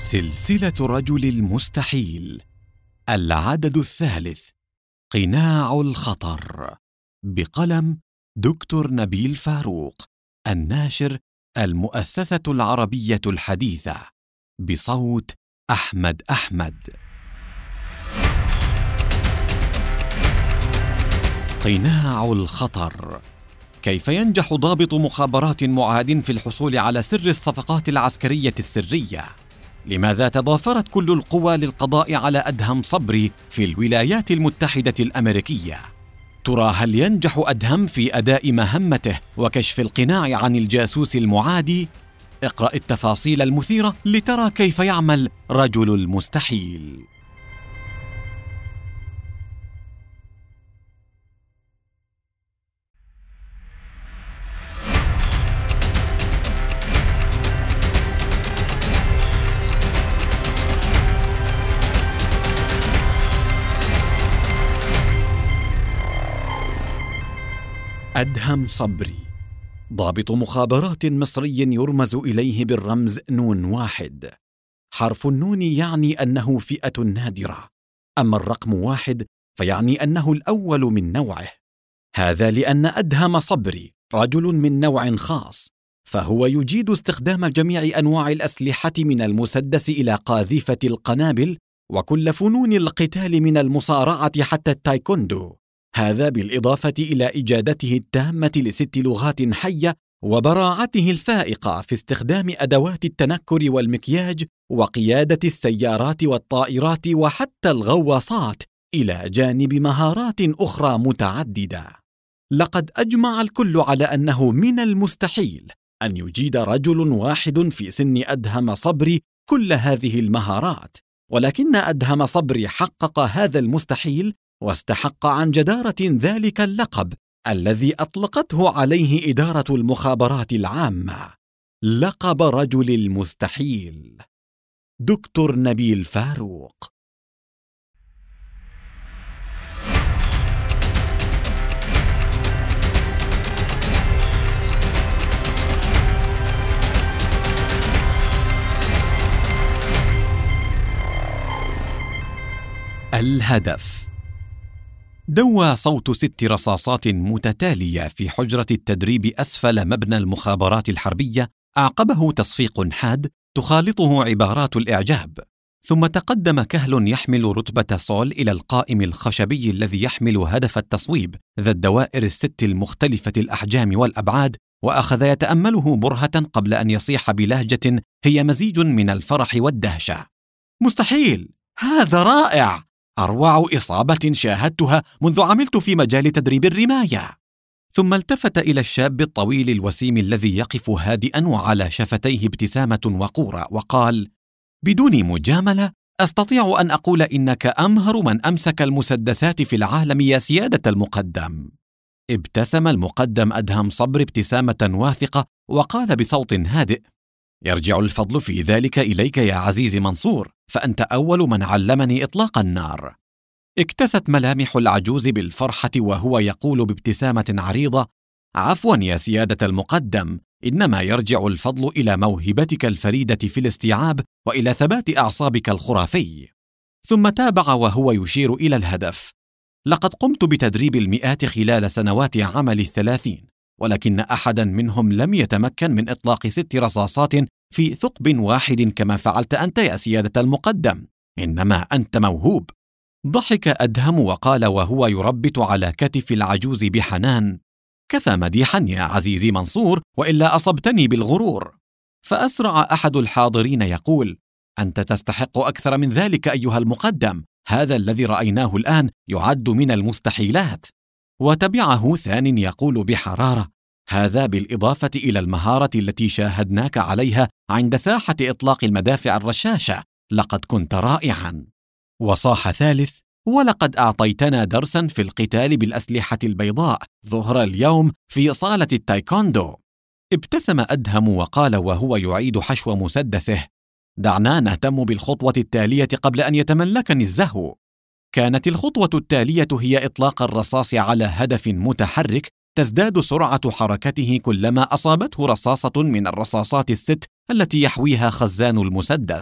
سلسلة رجل المستحيل، العدد الثالث، قناع الخطر، بقلم دكتور نبيل فاروق، الناشر المؤسسة العربية الحديثة، بصوت أحمد أحمد. قناع الخطر. كيف ينجح ضابط مخابرات معاد في الحصول على سر الصفقات العسكرية السرية؟ لماذا تضافرت كل القوى للقضاء على أدهم صبري في الولايات المتحدة الأمريكية؟ ترى هل ينجح أدهم في أداء مهمته وكشف القناع عن الجاسوس المعادي؟ اقرأ التفاصيل المثيرة لترى كيف يعمل رجل المستحيل. أدهم صبري، ضابط مخابرات مصري يرمز إليه بالرمز نون واحد. حرف النون يعني أنه فئة نادرة، أما الرقم واحد فيعني أنه الأول من نوعه. هذا لأن أدهم صبري رجل من نوع خاص، فهو يجيد استخدام جميع أنواع الأسلحة من المسدس إلى قاذفة القنابل وكل فنون القتال من المصارعة حتى التايكوندو. هذا بالإضافة إلى إجادته التامة ل6 لغات حية وبراعته الفائقة في استخدام أدوات التنكر والمكياج وقيادة السيارات والطائرات وحتى الغواصات، إلى جانب مهارات أخرى متعددة. لقد أجمع الكل على أنه من المستحيل أن يجيد رجل واحد في سن أدهم صبري كل هذه المهارات، ولكن أدهم صبري حقق هذا المستحيل واستحق عن جدارة ذلك اللقب الذي أطلقته عليه إدارة المخابرات العامة، لقب رجل المستحيل. دكتور نبيل فاروق. الهدف. دوى صوت 6 رصاصات متتالية في حجرة التدريب أسفل مبنى المخابرات الحربية، أعقبه تصفيق حاد تخالطه عبارات الإعجاب، ثم تقدم كهل يحمل رتبة صول إلى القائم الخشبي الذي يحمل هدف التصويب ذا الدوائر ال6 المختلفة الأحجام والأبعاد، وأخذ يتأمله برهة قبل أن يصيح بلهجة هي مزيج من الفرح والدهشة: مستحيل! هذا رائع! أروع إصابة شاهدتها منذ عملت في مجال تدريب الرماية. ثم التفت إلى الشاب الطويل الوسيم الذي يقف هادئا وعلى شفتيه ابتسامة وقورة وقال: بدون مجاملة أستطيع أن أقول إنك أمهر من أمسك المسدسات في العالم يا سيادة المقدم. ابتسم المقدم أدهم صبري ابتسامة واثقة وقال بصوت هادئ: يرجع الفضل في ذلك إليك يا عزيزي منصور، فأنت أول من علمني إطلاق النار. اكتست ملامح العجوز بالفرحة وهو يقول بابتسامة عريضة: عفوا يا سيادة المقدم، إنما يرجع الفضل إلى موهبتك الفريدة في الاستيعاب وإلى ثبات أعصابك الخرافي. ثم تابع وهو يشير إلى الهدف: لقد قمت بتدريب المئات خلال سنوات عملي 30، ولكن أحدا منهم لم يتمكن من إطلاق 6 رصاصات في ثقب واحد كما فعلت أنت يا سيادة المقدم، إنما أنت موهوب. ضحك أدهم وقال وهو يربت على كتف العجوز بحنان: كفى مديحا يا عزيزي منصور، وإلا أصبتني بالغرور. فأسرع أحد الحاضرين يقول: أنت تستحق أكثر من ذلك أيها المقدم، هذا الذي رأيناه الآن يعد من المستحيلات. وتبعه ثان يقول بحرارة: هذا بالإضافة إلى المهارة التي شاهدناك عليها عند ساحة إطلاق المدافع الرشاشة، لقد كنت رائعا. وصاح ثالث: ولقد أعطيتنا درسا في القتال بالأسلحة البيضاء ظهر اليوم في صالة التايكوندو. ابتسم أدهم وقال وهو يعيد حشو مسدسه: دعنا نهتم بالخطوة التالية قبل أن يتملكني الزهو. كانت الخطوة التالية هي إطلاق الرصاص على هدف متحرك تزداد سرعة حركته كلما أصابته رصاصة من الرصاصات ال6 التي يحويها خزان المسدس.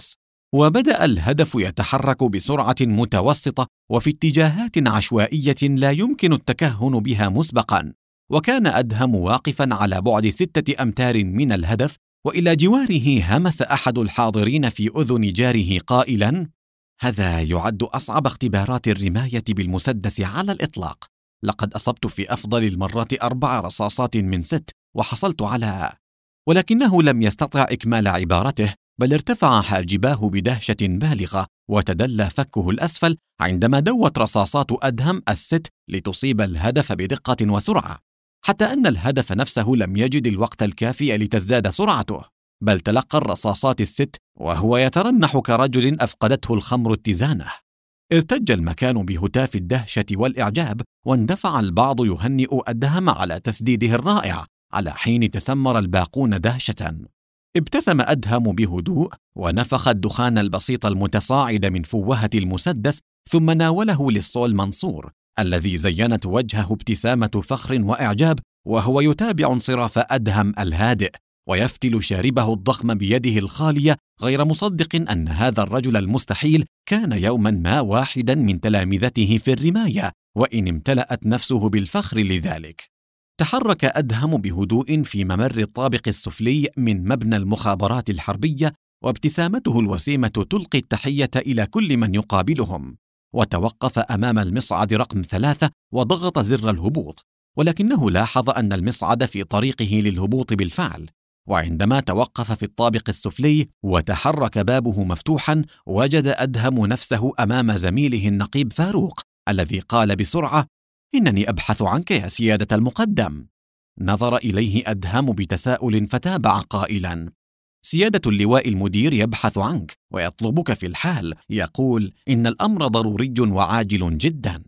وبدأ الهدف يتحرك بسرعة متوسطة وفي اتجاهات عشوائية لا يمكن التكهن بها مسبقاً، وكان أدهم واقفاً على بعد 6 أمتار من الهدف، وإلى جواره همس أحد الحاضرين في أذن جاره قائلاً: هذا يعد أصعب اختبارات الرماية بالمسدس على الإطلاق، لقد أصبت في أفضل المرات 4 رصاصات من 6 وحصلت على... ولكنه لم يستطع إكمال عبارته، بل ارتفع حاجباه بدهشة بالغة وتدلى فكه الأسفل عندما دوت رصاصات أدهم ال6 لتصيب الهدف بدقة وسرعة، حتى أن الهدف نفسه لم يجد الوقت الكافي لتزداد سرعته، بل تلقى الرصاصات ال6 وهو يترنح كرجل أفقدته الخمر اتزانه. ارتج المكان بهتاف الدهشة والإعجاب، واندفع البعض يهنئ أدهم على تسديده الرائع، على حين تسمر الباقون دهشة. ابتسم أدهم بهدوء ونفخ الدخان البسيط المتصاعد من فوهة المسدس، ثم ناوله للصول منصور الذي زينت وجهه ابتسامة فخر وإعجاب وهو يتابع انصراف أدهم الهادئ ويفتل شاربه الضخم بيده الخالية، غير مصدق أن هذا الرجل المستحيل كان يوما ما واحدا من تلامذته في الرماية، وإن امتلأت نفسه بالفخر لذلك. تحرك أدهم بهدوء في ممر الطابق السفلي من مبنى المخابرات الحربية، وابتسامته الوسيمة تلقي التحية إلى كل من يقابلهم، وتوقف أمام المصعد رقم 3 وضغط زر الهبوط، ولكنه لاحظ أن المصعد في طريقه للهبوط بالفعل، وعندما توقف في الطابق السفلي وتحرك بابه مفتوحا، وجد أدهم نفسه أمام زميله النقيب فاروق الذي قال بسرعة: إنني أبحث عنك يا سيادة المقدم. نظر إليه أدهم بتساؤل فتابع قائلا: سيادة اللواء المدير يبحث عنك ويطلبك في الحال، يقول إن الأمر ضروري وعاجل جدا.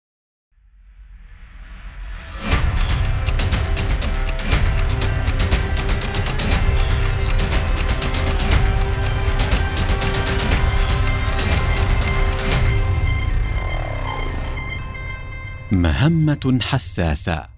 مهمة حساسة.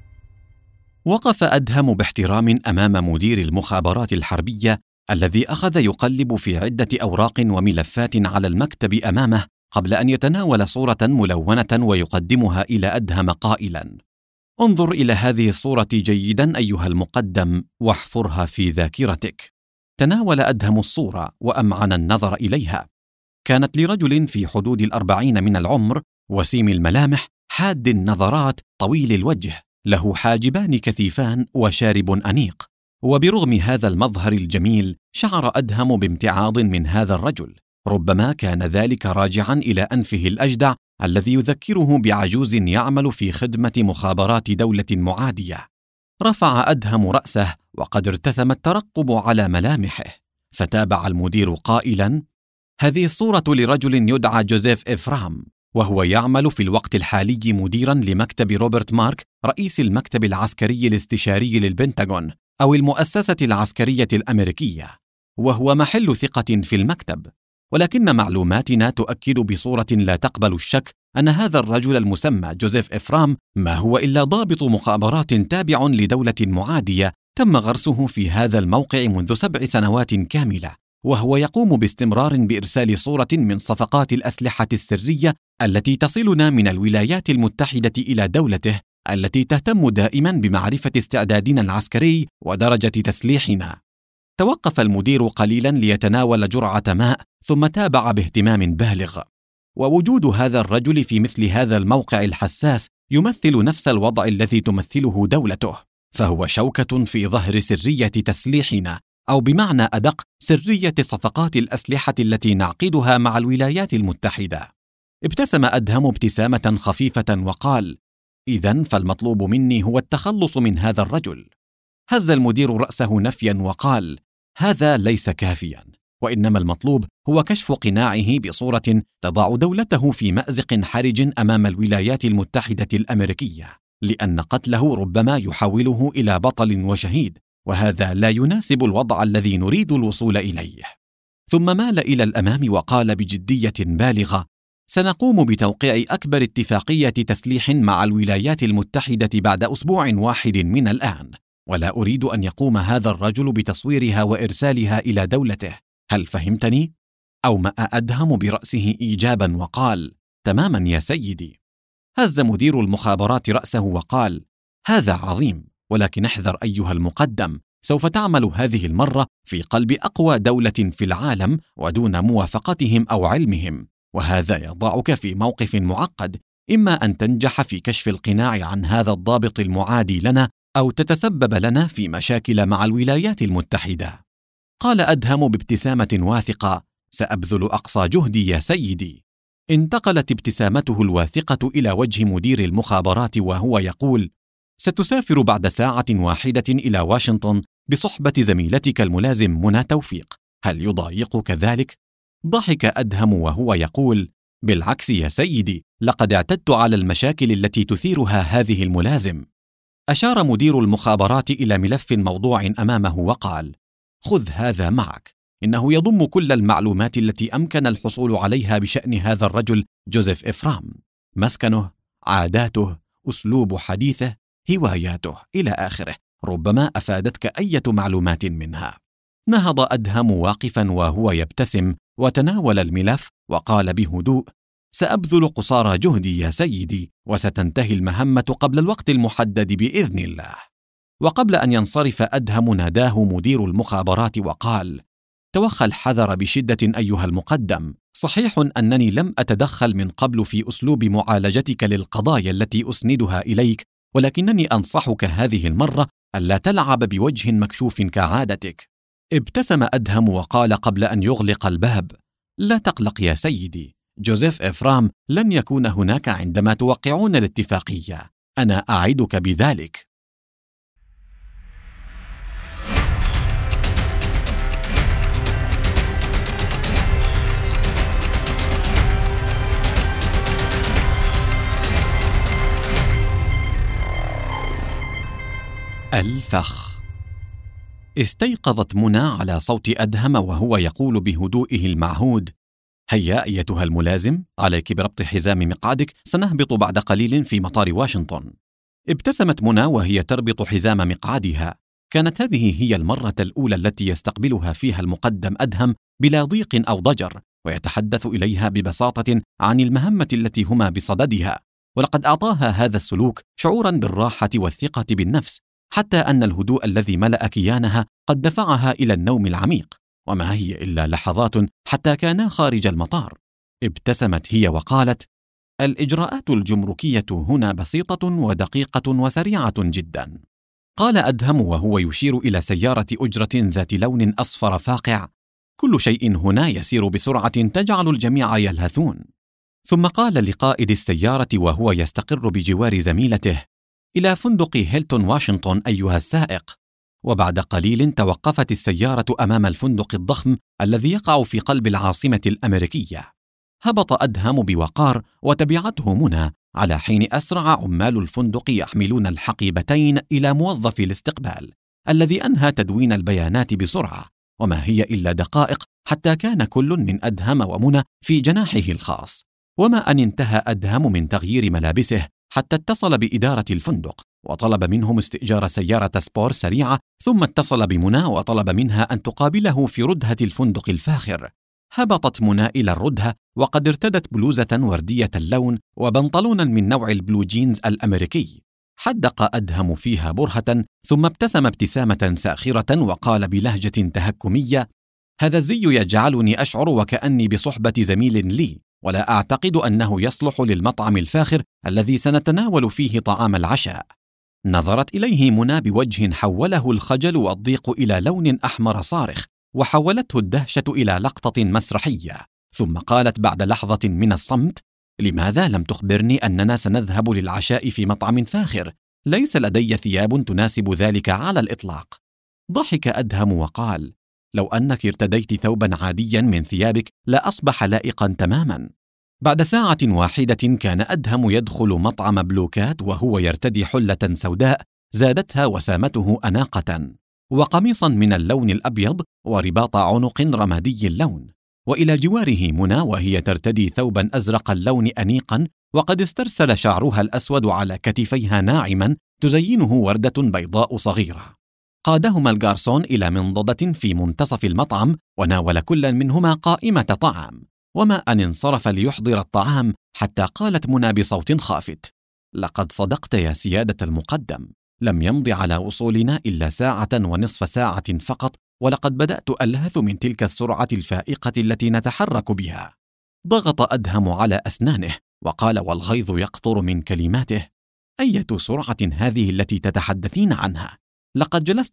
وقف أدهم باحترام أمام مدير المخابرات الحربية الذي أخذ يقلب في عدة أوراق وملفات على المكتب أمامه قبل أن يتناول صورة ملونة ويقدمها إلى أدهم قائلا: انظر إلى هذه الصورة جيدا أيها المقدم واحفرها في ذاكرتك. تناول أدهم الصورة وأمعن النظر إليها. كانت لرجل في حدود 40 من العمر، وسيم الملامح، حاد النظرات، طويل الوجه، له حاجبان كثيفان وشارب أنيق. وبرغم هذا المظهر الجميل شعر أدهم بامتعاض من هذا الرجل، ربما كان ذلك راجعا إلى أنفه الأجدع الذي يذكره بعجوز يعمل في خدمة مخابرات دولة معادية. رفع أدهم رأسه وقد ارتسم الترقب على ملامحه، فتابع المدير قائلا: هذه الصورة لرجل يدعى جوزيف إفرام، وهو يعمل في الوقت الحالي مديرا لمكتب روبرت مارك، رئيس المكتب العسكري الاستشاري للبنتاغون أو المؤسسة العسكرية الأمريكية، وهو محل ثقة في المكتب. ولكن معلوماتنا تؤكد بصورة لا تقبل الشك أن هذا الرجل المسمى جوزيف إفرام ما هو إلا ضابط مخابرات تابع لدولة معادية تم غرسه في هذا الموقع منذ 7 سنوات كاملة، وهو يقوم باستمرار بإرسال صورة من صفقات الأسلحة السرية التي تصلنا من الولايات المتحدة إلى دولته، التي تهتم دائما بمعرفة استعدادنا العسكري ودرجة تسليحنا. توقف المدير قليلا ليتناول جرعة ماء، ثم تابع باهتمام بالغ: ووجود هذا الرجل في مثل هذا الموقع الحساس يمثل نفس الوضع الذي تمثله دولته، فهو شوكة في ظهر سرية تسليحنا، أو بمعنى أدق سرية صفقات الأسلحة التي نعقدها مع الولايات المتحدة. ابتسم أدهم ابتسامة خفيفة وقال: إذن فالمطلوب مني هو التخلص من هذا الرجل. هز المدير رأسه نفيا وقال: هذا ليس كافيا، وإنما المطلوب هو كشف قناعه بصورة تضع دولته في مأزق حرج أمام الولايات المتحدة الأمريكية، لأن قتله ربما يحوله إلى بطل وشهيد، وهذا لا يناسب الوضع الذي نريد الوصول إليه. ثم مال إلى الأمام وقال بجدية بالغة: سنقوم بتوقيع أكبر اتفاقية تسليح مع الولايات المتحدة بعد أسبوع واحد من الآن، ولا أريد أن يقوم هذا الرجل بتصويرها وإرسالها إلى دولته. هل فهمتني؟ أومأ أدهم برأسه إيجابا وقال: تماما يا سيدي. هز مدير المخابرات رأسه وقال: هذا عظيم، ولكن احذر أيها المقدم، سوف تعمل هذه المرة في قلب أقوى دولة في العالم ودون موافقتهم أو علمهم، وهذا يضعك في موقف معقد، إما أن تنجح في كشف القناع عن هذا الضابط المعادي لنا، أو تتسبب لنا في مشاكل مع الولايات المتحدة. قال أدهم بابتسامة واثقة: سأبذل أقصى جهدي يا سيدي. انتقلت ابتسامته الواثقة إلى وجه مدير المخابرات وهو يقول: ستسافر بعد ساعة واحدة إلى واشنطن بصحبة زميلتك الملازم منى توفيق، هل يضايقك ذلك؟ ضحك أدهم وهو يقول: بالعكس يا سيدي، لقد اعتدت على المشاكل التي تثيرها هذه الملازم. أشار مدير المخابرات إلى ملف موضوع أمامه وقال: خذ هذا معك، إنه يضم كل المعلومات التي أمكن الحصول عليها بشأن هذا الرجل جوزيف إفرام، مسكنه، عاداته، أسلوب حديثه، هواياته إلى آخره، ربما أفادتك أي معلومات منها. نهض أدهم واقفا وهو يبتسم وتناول الملف وقال بهدوء: سأبذل قصارى جهدي يا سيدي، وستنتهي المهمة قبل الوقت المحدد بإذن الله. وقبل أن ينصرف أدهم ناداه مدير المخابرات وقال: توخى الحذر بشدة أيها المقدم، صحيح أنني لم أتدخل من قبل في أسلوب معالجتك للقضايا التي أسندها إليك، ولكنني أنصحك هذه المرة ألا تلعب بوجه مكشوف كعادتك. ابتسم أدهم وقال قبل أن يغلق الباب: لا تقلق يا سيدي، جوزيف إفرام لن يكون هناك عندما توقعون الاتفاقية، أنا أعدك بذلك. الفخ. استيقظت منى على صوت أدهم وهو يقول بهدوئه المعهود: هيا أيتها الملازم، عليك بربط حزام مقعدك، سنهبط بعد قليل في مطار واشنطن. ابتسمت منى وهي تربط حزام مقعدها. كانت هذه هي المرة الأولى التي يستقبلها فيها المقدم أدهم بلا ضيق أو ضجر، ويتحدث إليها ببساطة عن المهمة التي هما بصددها، ولقد أعطاها هذا السلوك شعورا بالراحة والثقة بالنفس، حتى أن الهدوء الذي ملأ كيانها قد دفعها إلى النوم العميق، وما هي إلا لحظات حتى كانا خارج المطار. ابتسمت هي وقالت: الإجراءات الجمركية هنا بسيطة ودقيقة وسريعة جدا. قال أدهم وهو يشير إلى سيارة أجرة ذات لون أصفر فاقع: كل شيء هنا يسير بسرعة تجعل الجميع يلهثون. ثم قال لقائد السيارة وهو يستقر بجوار زميلته: إلى فندق هيلتون واشنطن أيها السائق. وبعد قليل توقفت السيارة أمام الفندق الضخم الذي يقع في قلب العاصمة الأمريكية. هبط أدهم بوقار وتبعته منى، على حين أسرع عمال الفندق يحملون الحقيبتين إلى موظف الاستقبال الذي أنهى تدوين البيانات بسرعة، وما هي إلا دقائق حتى كان كل من أدهم ومنى في جناحه الخاص. وما أن انتهى أدهم من تغيير ملابسه حتى اتصل بإدارة الفندق وطلب منهم استئجار سيارة سبور سريعة، ثم اتصل بمنى وطلب منها أن تقابله في ردهة الفندق الفاخر. هبطت منى إلى الردهة وقد ارتدت بلوزة وردية اللون وبنطلونا من نوع البلو جينز الأمريكي. حدق أدهم فيها برهة، ثم ابتسم ابتسامة ساخرة وقال بلهجة تهكمية: هذا الزي يجعلني أشعر وكأني بصحبة زميل لي، ولا أعتقد أنه يصلح للمطعم الفاخر الذي سنتناول فيه طعام العشاء. نظرت إليه منى بوجه حوله الخجل والضيق إلى لون أحمر صارخ، وحولته الدهشة إلى لقطة مسرحية، ثم قالت بعد لحظة من الصمت: لماذا لم تخبرني أننا سنذهب للعشاء في مطعم فاخر؟ ليس لدي ثياب تناسب ذلك على الإطلاق. ضحك أدهم وقال: لو أنك ارتديت ثوبا عاديا من ثيابك لأصبح لائقا تماما. بعد ساعة واحدة كان أدهم يدخل مطعم بلوكات وهو يرتدي حلة سوداء زادتها وسامته أناقة، وقميصا من اللون الأبيض، ورباط عنق رمادي اللون، وإلى جواره منى وهي ترتدي ثوبا أزرق اللون أنيقا، وقد استرسل شعرها الأسود على كتفيها ناعما تزينه وردة بيضاء صغيرة. قادهما الجارسون إلى منضدة في منتصف المطعم، وناول كل منهما قائمة طعام، وما أن انصرف ليحضر الطعام حتى قالت منى بصوت خافت: لقد صدقت يا سيادة المقدم، لم يمض على وصولنا إلا ساعة ونصف ساعة فقط، ولقد بدأت ألهث من تلك السرعة الفائقة التي نتحرك بها. ضغط أدهم على أسنانه وقال والغيظ يقطر من كلماته: أية سرعة هذه التي تتحدثين عنها؟ لقد جلست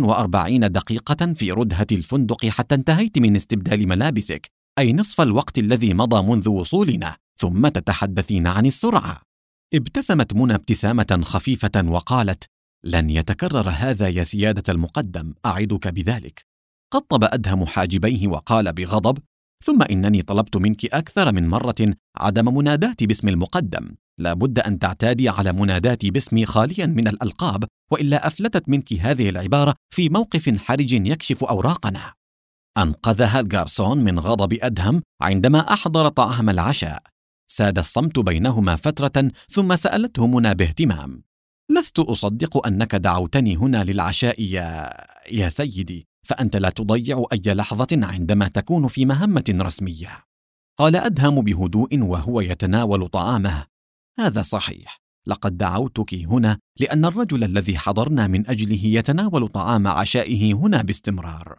45 دقيقة في ردهة الفندق حتى انتهيت من استبدال ملابسك، أي نصف الوقت الذي مضى منذ وصولنا، ثم تتحدثين عن السرعة. ابتسمت منى ابتسامة خفيفة وقالت: لن يتكرر هذا يا سيادة المقدم، أعدك بذلك. قطب أدهم حاجبيه وقال بغضب: ثم إنني طلبت منك أكثر من مرة عدم مناداتي باسم المقدم، لا بد أن تعتادي على مناداتي باسمي خاليا من الألقاب، وإلا أفلتت منك هذه العبارة في موقف حرج يكشف أوراقنا. أنقذها الجارسون من غضب أدهم عندما أحضر طعام العشاء. ساد الصمت بينهما فترة، ثم سألته منى باهتمام: لست أصدق أنك دعوتني هنا للعشاء يا سيدي، فأنت لا تضيع أي لحظة عندما تكون في مهمة رسمية. قال أدهم بهدوء وهو يتناول طعامه: هذا صحيح، لقد دعوتك هنا لأن الرجل الذي حضرنا من أجله يتناول طعام عشائه هنا باستمرار.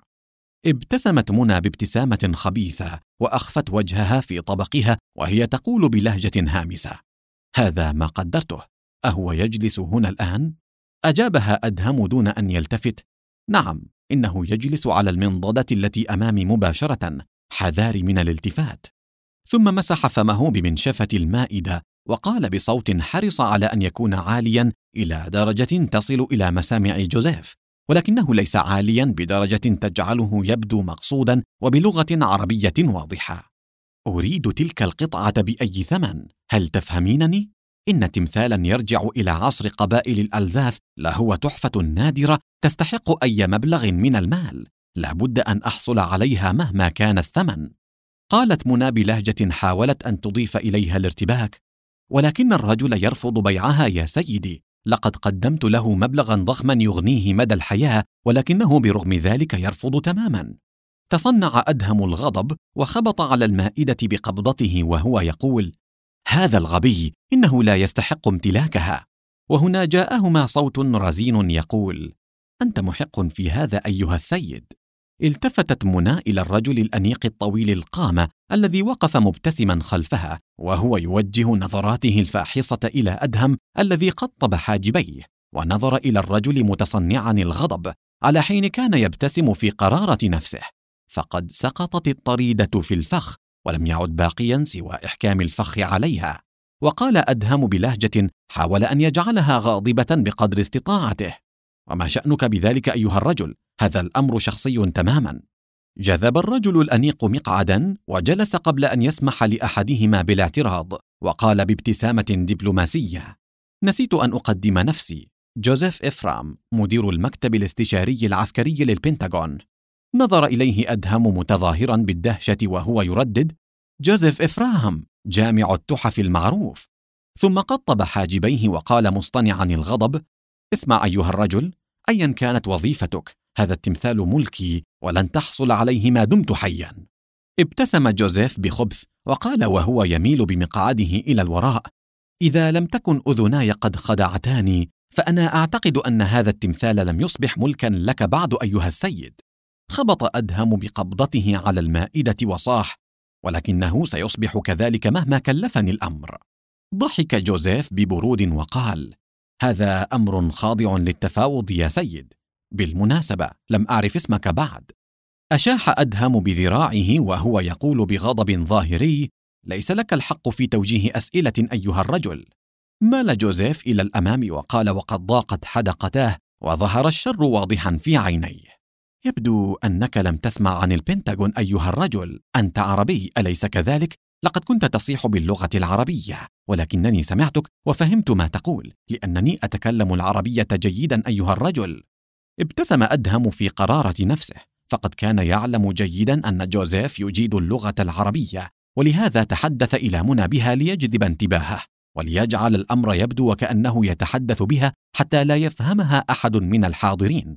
ابتسمت منى بابتسامة خبيثة وأخفت وجهها في طبقها وهي تقول بلهجة هامسة: هذا ما قدرته، أهو يجلس هنا الآن؟ أجابها أدهم دون أن يلتفت: نعم، إنه يجلس على المنضدة التي أمامي مباشرة، حذاري من الالتفات. ثم مسح فمه بمنشفة المائدة وقال بصوت حرص على أن يكون عاليا إلى درجة تصل إلى مسامع جوزيف، ولكنه ليس عاليا بدرجة تجعله يبدو مقصودا، وبلغة عربية واضحة: أريد تلك القطعة بأي ثمن، هل تفهمينني؟ إن تمثالا يرجع إلى عصر قبائل الألزاس لهو تحفة نادرة تستحق أي مبلغ من المال، لابد أن أحصل عليها مهما كان الثمن. قالت منى بلهجة حاولت أن تضيف إليها الارتباك: ولكن الرجل يرفض بيعها يا سيدي، لقد قدمت له مبلغا ضخما يغنيه مدى الحياة، ولكنه برغم ذلك يرفض تماما. تصنع أدهم الغضب وخبط على المائدة بقبضته وهو يقول: هذا الغبي إنه لا يستحق امتلاكها. وهنا جاءهما صوت رزين يقول: أنت محق في هذا أيها السيد. التفتت منى إلى الرجل الأنيق الطويل القامة الذي وقف مبتسما خلفها، وهو يوجه نظراته الفاحصة إلى أدهم الذي قطب حاجبيه، ونظر إلى الرجل متصنعا الغضب، على حين كان يبتسم في قرارة نفسه. فقد سقطت الطريدة في الفخ، ولم يعد باقيا سوى إحكام الفخ عليها. وقال أدهم بلهجة حاول أن يجعلها غاضبة بقدر استطاعته: وما شأنك بذلك أيها الرجل؟ هذا الأمر شخصي تماما. جذب الرجل الأنيق مقعدا وجلس قبل أن يسمح لأحدهما بالاعتراض، وقال بابتسامة دبلوماسية: نسيت أن أقدم نفسي، جوزيف إفرام، مدير المكتب الاستشاري العسكري للبنتاغون. نظر إليه أدهم متظاهرا بالدهشة وهو يردد: جوزيف إفرام، جامع التحف المعروف. ثم قطب حاجبيه وقال مصطنعا الغضب: اسمع أيها الرجل، أيا كانت وظيفتك، هذا التمثال ملكي ولن تحصل عليه ما دمت حيا. ابتسم جوزيف بخبث وقال وهو يميل بمقعده إلى الوراء: إذا لم تكن أذناي قد خدعتاني، فأنا أعتقد أن هذا التمثال لم يصبح ملكا لك بعد أيها السيد. خبط أدهم بقبضته على المائدة وصاح: ولكنه سيصبح كذلك مهما كلفني الأمر. ضحك جوزيف ببرود وقال: هذا أمر خاضع للتفاوض يا سيد، بالمناسبة لم أعرف اسمك بعد. أشاح أدهم بذراعه وهو يقول بغضب ظاهري: ليس لك الحق في توجيه أسئلة أيها الرجل. مال جوزيف إلى الأمام وقال وقد ضاقت حدقتاه وظهر الشر واضحا في عينيه: يبدو أنك لم تسمع عن البنتاغون أيها الرجل، أنت عربي أليس كذلك؟ لقد كنت تصيح باللغة العربية، ولكنني سمعتك وفهمت ما تقول، لأنني أتكلم العربية جيدا أيها الرجل. ابتسم أدهم في قرارة نفسه، فقد كان يعلم جيدا أن جوزيف يجيد اللغة العربية، ولهذا تحدث إلى منى بها ليجذب انتباهه، وليجعل الأمر يبدو وكأنه يتحدث بها حتى لا يفهمها أحد من الحاضرين.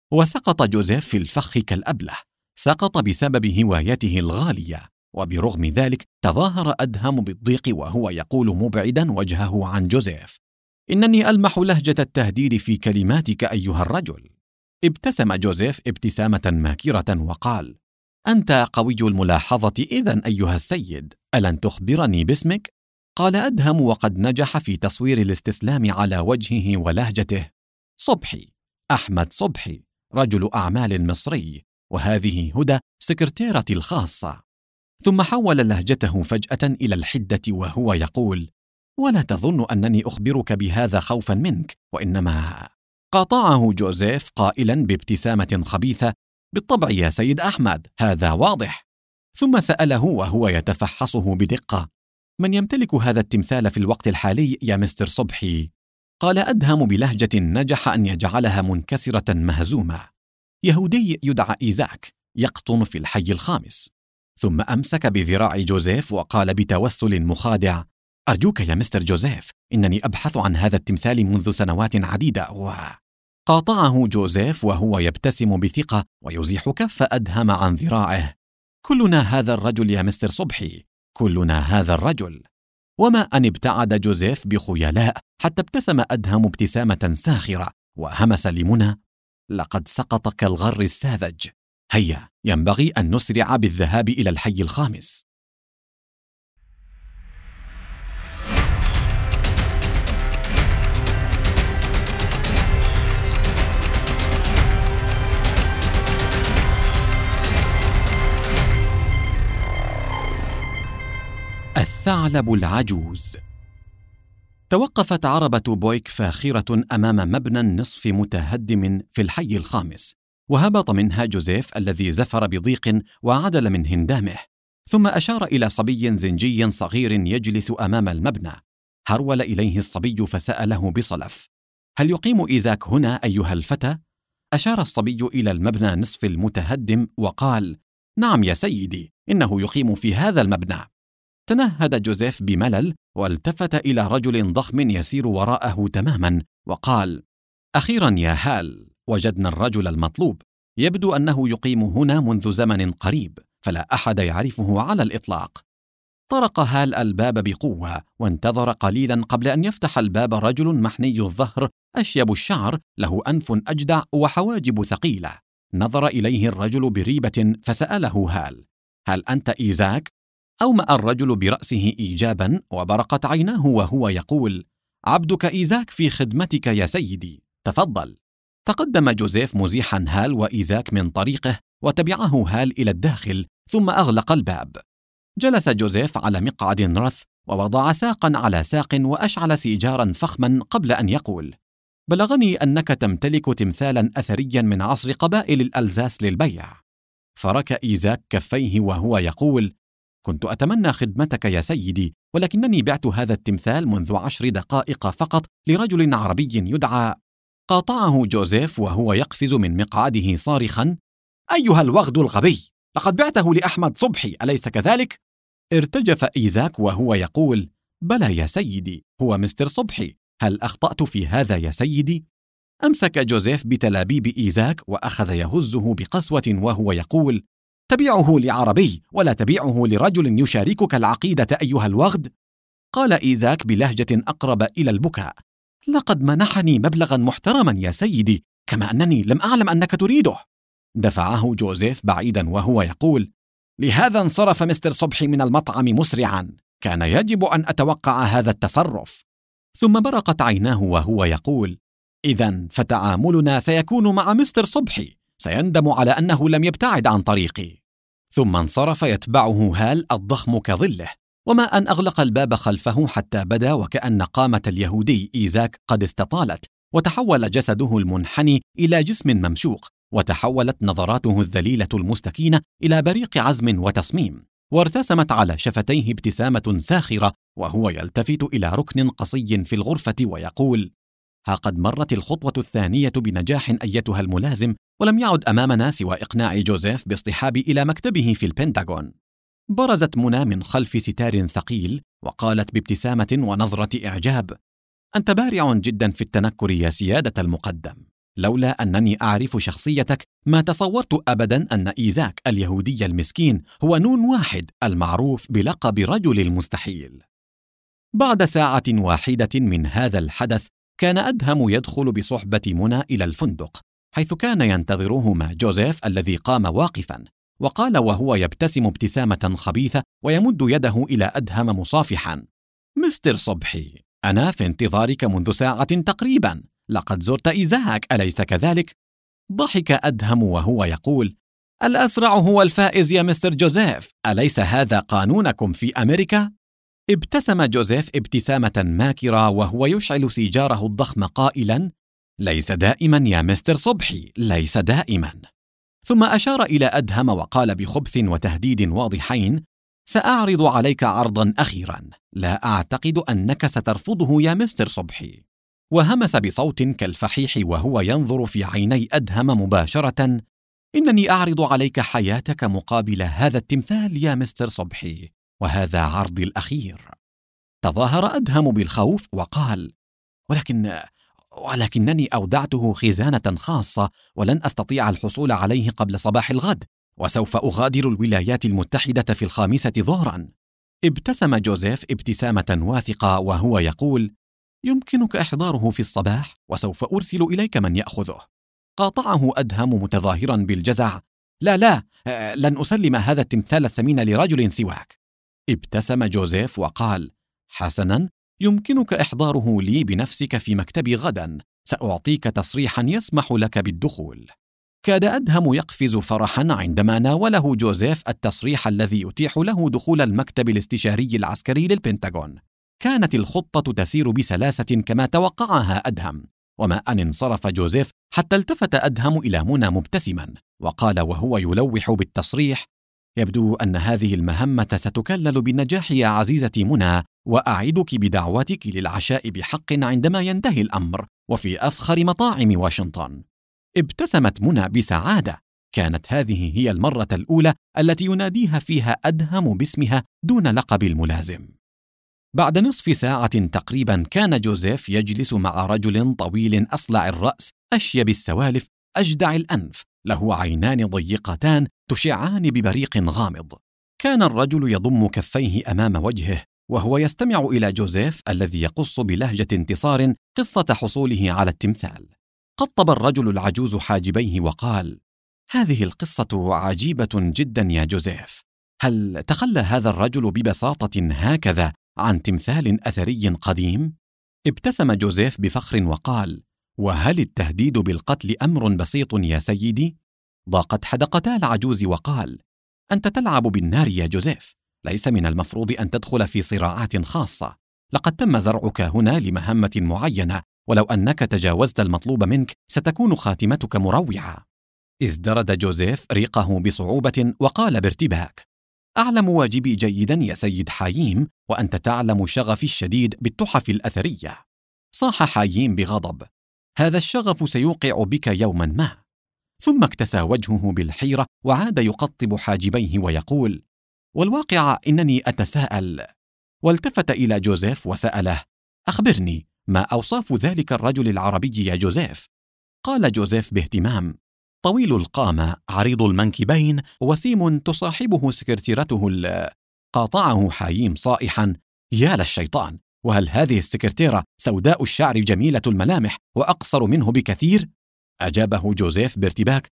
وسقط جوزيف في الفخ كالأبله. سقط بسبب هوايته الغالية، وبرغم ذلك تظاهر أدهم بالضيق وهو يقول مبعدا وجهه عن جوزيف: إنني ألمح لهجة التهديد في كلماتك أيها الرجل. ابتسم جوزيف ابتسامة ماكرة وقال: أنت قوي الملاحظة إذن أيها السيد، ألن تخبرني باسمك؟ قال أدهم وقد نجح في تصوير الاستسلام على وجهه ولهجته: صبحي، أحمد صبحي، رجل أعمال مصري، وهذه هدى سكرتيرتي الخاصة. ثم حول لهجته فجأة إلى الحدة وهو يقول: ولا تظن أنني أخبرك بهذا خوفا منك، وإنما… قاطعه جوزيف قائلا بابتسامة خبيثة: بالطبع يا سيد أحمد، هذا واضح. ثم سأله وهو يتفحصه بدقة: من يمتلك هذا التمثال في الوقت الحالي يا مستر صبحي؟ قال أدهم بلهجة نجح أن يجعلها منكسرة مهزومة: يهودي يدعى إيزاك، يقطن في الحي الخامس. ثم أمسك بذراع جوزيف وقال بتوسل مخادع: أرجوك يا مستر جوزيف، إنني أبحث عن هذا التمثال منذ سنوات عديدة. قاطعه جوزيف وهو يبتسم بثقة ويزيح كف أدهم عن ذراعه: كلنا هذا الرجل يا مستر صبحي، كلنا هذا الرجل. وما أن ابتعد جوزيف بخيلاء حتى ابتسم أدهم ابتسامة ساخرة وهمس لمنى: لقد سقط كالغر الساذج، هيا ينبغي أن نسرع بالذهاب إلى الحي الخامس. الثعلب العجوز. توقفت عربة بويك فاخرة أمام مبنى النصف متهدم في الحي الخامس، وهبط منها جوزيف الذي زفر بضيق وعدل من هندامه، ثم أشار إلى صبي زنجي صغير يجلس أمام المبنى. هرول إليه الصبي فسأله بصلف: هل يقيم إيزاك هنا أيها الفتى؟ أشار الصبي إلى المبنى نصف المتهدم وقال: نعم يا سيدي، إنه يقيم في هذا المبنى. تنهد جوزيف بملل والتفت إلى رجل ضخم يسير وراءه تماما وقال: أخيرا يا هال، وجدنا الرجل المطلوب، يبدو أنه يقيم هنا منذ زمن قريب، فلا أحد يعرفه على الإطلاق. طرق هال الباب بقوة وانتظر قليلا قبل أن يفتح الباب رجل محني الظهر أشيب الشعر، له أنف أجدع وحواجب ثقيلة. نظر إليه الرجل بريبة فسأله هال: هل أنت إيزاك؟ أومأ الرجل برأسه إيجابا وبرقت عيناه وهو يقول: عبدك إيزاك في خدمتك يا سيدي، تفضل. تقدم جوزيف مزيحا هال وإيزاك من طريقه، وتبعه هال إلى الداخل ثم أغلق الباب. جلس جوزيف على مقعد رث ووضع ساقا على ساق وأشعل سيجارا فخما قبل أن يقول: بلغني أنك تمتلك تمثالا أثريا من عصر قبائل الألزاس للبيع. فرك إيزاك كفيه وهو يقول: كنت أتمنى خدمتك يا سيدي، ولكنني بعت هذا التمثال منذ 10 دقائق فقط لرجل عربي يدعى… قاطعه جوزيف وهو يقفز من مقعده صارخا: أيها الوغد الغبي، لقد بعته لأحمد صبحي، أليس كذلك؟ ارتجف إيزاك وهو يقول: بلى يا سيدي، هو مستر صبحي، هل أخطأت في هذا يا سيدي؟ أمسك جوزيف بتلابيب إيزاك وأخذ يهزه بقسوة وهو يقول: تبيعه لعربي ولا تبيعه لرجل يشاركك العقيدة أيها الوغد. قال إيزاك بلهجة أقرب إلى البكاء: لقد منحني مبلغا محترما يا سيدي، كما أنني لم أعلم أنك تريده. دفعه جوزيف بعيدا وهو يقول: لهذا انصرف مستر صبحي من المطعم مسرعا، كان يجب أن أتوقع هذا التصرف. ثم برقت عيناه وهو يقول: إذن فتعاملنا سيكون مع مستر صبحي، سيندم على أنه لم يبتعد عن طريقي. ثم انصرف يتبعه هال الضخم كظله، وما أن أغلق الباب خلفه حتى بدا وكأن قامة اليهودي إيزاك قد استطالت، وتحول جسده المنحني إلى جسم ممشوق، وتحولت نظراته الذليلة المستكينة إلى بريق عزم وتصميم، وارتسمت على شفتيه ابتسامة ساخرة وهو يلتفت إلى ركن قصي في الغرفة ويقول: ها قد مرت الخطوة الثانية بنجاح أيتها الملازم، ولم يعد أمامنا سوى إقناع جوزيف باصطحاب إلى مكتبه في البنتاغون. برزت منى من خلف ستار ثقيل وقالت بابتسامة ونظرة إعجاب: أنت بارع جدا في التنكر يا سيادة المقدم، لولا أنني أعرف شخصيتك ما تصورت أبدا أن إيزاك اليهودي المسكين هو نون واحد المعروف بلقب رجل المستحيل. بعد ساعة واحدة من هذا الحدث كان أدهم يدخل بصحبة منى إلى الفندق، حيث كان ينتظرهما جوزيف الذي قام واقفا، وقال وهو يبتسم ابتسامة خبيثة ويمد يده إلى أدهم مصافحا: مستر صبحي، أنا في انتظارك منذ ساعة تقريبا، لقد زرت إيزاك أليس كذلك؟ ضحك أدهم وهو يقول: الأسرع هو الفائز يا مستر جوزيف، أليس هذا قانونكم في أمريكا؟ ابتسم جوزيف ابتسامة ماكرة وهو يشعل سيجاره الضخم قائلا: ليس دائما يا مستر صبحي، ليس دائما. ثم أشار إلى أدهم وقال بخبث وتهديد واضحين: سأعرض عليك عرضا أخيرا، لا أعتقد أنك سترفضه يا مستر صبحي. وهمس بصوت كالفحيح وهو ينظر في عيني أدهم مباشرة: إنني أعرض عليك حياتك مقابل هذا التمثال يا مستر صبحي، وهذا عرضي الأخير. تظاهر أدهم بالخوف وقال: ولكنني أودعته خزانة خاصة ولن أستطيع الحصول عليه قبل صباح الغد، وسوف أغادر الولايات المتحدة في 5 ظهرا. ابتسم جوزيف ابتسامة واثقة وهو يقول: يمكنك إحضاره في الصباح وسوف أرسل إليك من يأخذه. قاطعه أدهم متظاهرا بالجزع: لا، لن أسلم هذا التمثال الثمين لرجل سواك. ابتسم جوزيف وقال: حسنا، يمكنك إحضاره لي بنفسك في مكتبي غدا، سأعطيك تصريحا يسمح لك بالدخول. كاد أدهم يقفز فرحا عندما ناوله جوزيف التصريح الذي يتيح له دخول المكتب الاستشاري العسكري للبنتاغون. كانت الخطة تسير بسلاسة كما توقعها أدهم، وما أن انصرف جوزيف حتى التفت أدهم إلى منى مبتسما وقال وهو يلوح بالتصريح: يبدو أن هذه المهمة ستكلل بالنجاح يا عزيزتي منى، وأعدك بدعوتك للعشاء بحق عندما ينتهي الأمر، وفي أفخر مطاعم واشنطن. ابتسمت منى بسعادة، كانت هذه هي المرة الأولى التي يناديها فيها أدهم باسمها دون لقب الملازم. بعد نصف ساعة تقريبا كان جوزيف يجلس مع رجل طويل أصلع الرأس أشيب السوالف أجدع الأنف، له عينان ضيقتان تشعان ببريق غامض. كان الرجل يضم كفيه أمام وجهه وهو يستمع إلى جوزيف الذي يقص بلهجة انتصار قصة حصوله على التمثال. قطب الرجل العجوز حاجبيه وقال: هذه القصة عجيبة جدا يا جوزيف، هل تخلى هذا الرجل ببساطة هكذا عن تمثال أثري قديم؟ ابتسم جوزيف بفخر وقال: وهل التهديد بالقتل أمر بسيط يا سيدي؟ ضاقت حدقتا العجوز وقال: أنت تلعب بالنار يا جوزيف، ليس من المفروض أن تدخل في صراعات خاصة، لقد تم زرعك هنا لمهمة معينة، ولو أنك تجاوزت المطلوب منك ستكون خاتمتك مروعة. ازدرد جوزيف ريقه بصعوبة وقال بارتباك: أعلم واجبي جيدا يا سيد حاييم، وأنت تعلم شغفي الشديد بالتحف الأثرية. صاح حاييم بغضب: هذا الشغف سيوقع بك يوما ما. ثم اكتسى وجهه بالحيرة وعاد يقطب حاجبيه ويقول: والواقع إنني أتساءل. والتفت إلى جوزيف وسأله: أخبرني، ما أوصاف ذلك الرجل العربي يا جوزيف؟ قال جوزيف باهتمام: طويل القامة، عريض المنكبين، وسيم تصاحبه سكرتيرته قاطعه حاييم صائحا: يا للشيطان، وهل هذه السكرتيرة سوداء الشعر جميلة الملامح وأقصر منه بكثير؟ أجابه جوزيف بارتباك: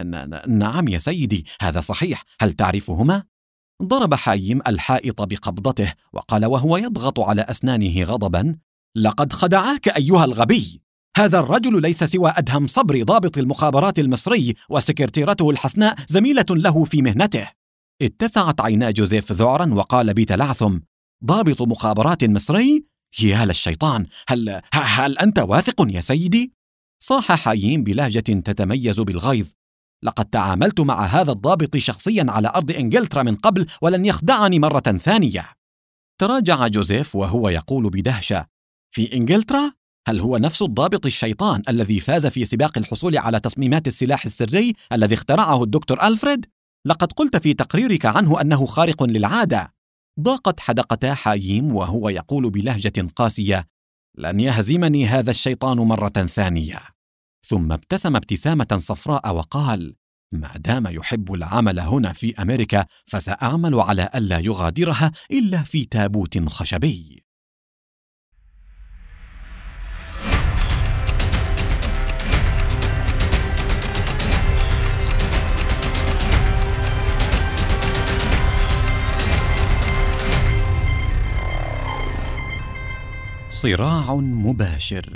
نعم يا سيدي، هذا صحيح، هل تعرفهما؟ ضرب حاييم الحائط بقبضته وقال وهو يضغط على أسنانه غضبا: لقد خدعاك أيها الغبي، هذا الرجل ليس سوى أدهم صبري ضابط المخابرات المصري، وسكرتيرته الحسناء زميلة له في مهنته. اتسعت عينا جوزيف ذعرا وقال بتلعثم: ضابط مخابرات مصري؟ يا للشيطان، هل أنت واثق يا سيدي؟ صاح حاييم بلهجة تتميز بالغيظ: لقد تعاملت مع هذا الضابط شخصيا على أرض إنجلترا من قبل ولن يخدعني مرة ثانية. تراجع جوزيف وهو يقول بدهشة: في إنجلترا؟ هل هو نفس الضابط الشيطان الذي فاز في سباق الحصول على تصميمات السلاح السري الذي اخترعه الدكتور ألفريد؟ لقد قلت في تقريرك عنه أنه خارق للعادة. ضاقت حدقتا حاييم وهو يقول بلهجة قاسية: لن يهزمني هذا الشيطان مرة ثانية. ثم ابتسم ابتسامة صفراء وقال: ما دام يحب العمل هنا في أمريكا فسأعمل على ألا يغادرها إلا في تابوت خشبي. صراع مباشر.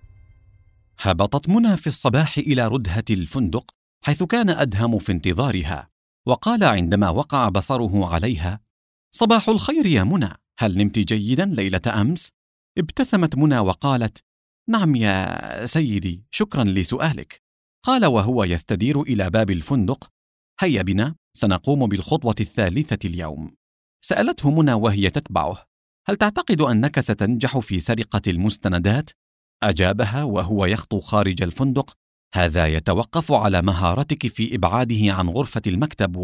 هبطت منى في الصباح إلى ردهة الفندق حيث كان أدهم في انتظارها، وقال عندما وقع بصره عليها: صباح الخير يا منى، هل نمت جيدا ليلة أمس؟ ابتسمت منى وقالت: نعم يا سيدي، شكرا لسؤالك. قال وهو يستدير إلى باب الفندق: هيا بنا، سنقوم بالخطوة الثالثة اليوم. سألته منى وهي تتبعه: هل تعتقد أنك ستنجح في سرقة المستندات؟ أجابها وهو يخطو خارج الفندق: هذا يتوقف على مهارتك في إبعاده عن غرفة المكتب.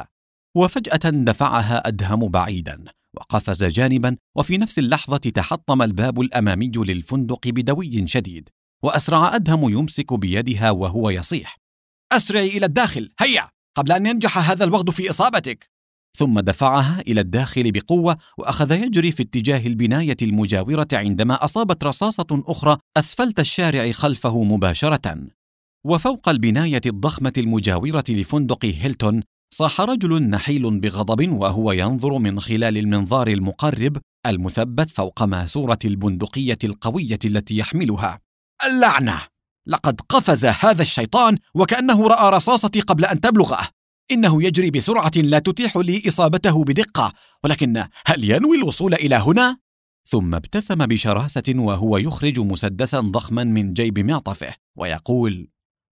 وفجأة دفعها أدهم بعيدا وقفز جانبا، وفي نفس اللحظة تحطم الباب الأمامي للفندق بدوي شديد، وأسرع أدهم يمسك بيدها وهو يصيح: أسرعي إلى الداخل، هيا، قبل أن ينجح هذا الوغد في إصابتك. ثم دفعها إلى الداخل بقوة، وأخذ يجري في اتجاه البناية المجاورة عندما أصابت رصاصة أخرى أسفلت الشارع خلفه مباشرة. وفوق البناية الضخمة المجاورة لفندق هيلتون صاح رجل نحيل بغضب وهو ينظر من خلال المنظار المقرب المثبت فوق ماسورة البندقية القوية التي يحملها: اللعنة! لقد قفز هذا الشيطان وكأنه رأى رصاصتي قبل أن تبلغه. إنه يجري بسرعة لا تتيح لي إصابته بدقة، ولكن هل ينوي الوصول إلى هنا؟ ثم ابتسم بشراسة وهو يخرج مسدسا ضخما من جيب معطفه ويقول: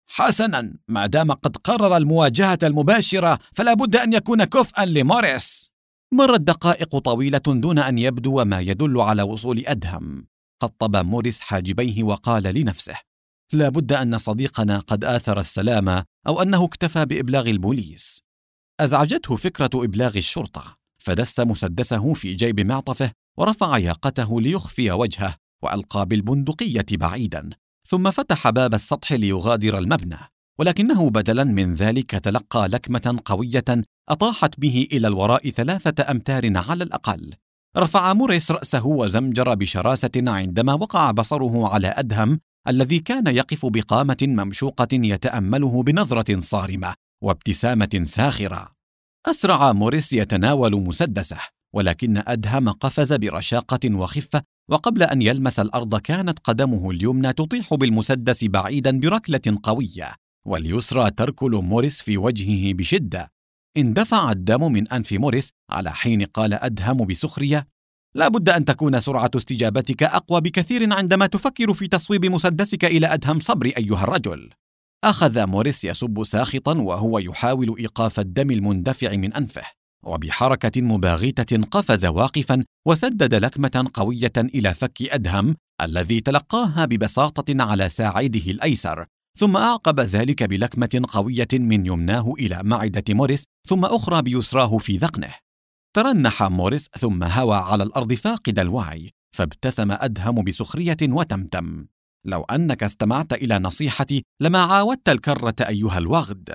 حسنا، ما دام قد قرر المواجهة المباشرة فلا بد أن يكون كفءا لموريس. مرت دقائق طويلة دون أن يبدو ما يدل على وصول أدهم. قطب موريس حاجبيه وقال لنفسه: لا بد أن صديقنا قد آثر السلام، أو أنه اكتفى بإبلاغ البوليس. أزعجته فكرة إبلاغ الشرطة، فدس مسدسه في جيب معطفه ورفع ياقته ليخفي وجهه، وألقى بالبندقية بعيدا، ثم فتح باب السطح ليغادر المبنى، ولكنه بدلا من ذلك تلقى لكمة قوية أطاحت به إلى الوراء 3 أمتار على الأقل. رفع موريس رأسه وزمجر بشراسة عندما وقع بصره على أدهم الذي كان يقف بقامة ممشوقة يتأمله بنظرة صارمة وابتسامة ساخرة. أسرع موريس يتناول مسدسه، ولكن أدهم قفز برشاقة وخفة، وقبل أن يلمس الأرض كانت قدمه اليمنى تطيح بالمسدس بعيدا بركلة قوية، واليسرى تركل موريس في وجهه بشدة. اندفع الدم من أنف موريس، على حين قال أدهم بسخرية: لا بد أن تكون سرعة استجابتك أقوى بكثير عندما تفكر في تصويب مسدسك إلى أدهم صبري أيها الرجل. أخذ موريس يسب ساخطا وهو يحاول إيقاف الدم المندفع من أنفه، وبحركة مباغتة قفز واقفا وسدد لكمة قوية إلى فك أدهم الذي تلقاها ببساطة على ساعده الأيسر، ثم أعقب ذلك بلكمة قوية من يمناه إلى معدة موريس، ثم أخرى بيسراه في ذقنه. ترنح موريس ثم هوى على الأرض فاقد الوعي، فابتسم أدهم بسخرية وتمتم: لو أنك استمعت إلى نصيحتي لما عاودت الكرة أيها الوغد.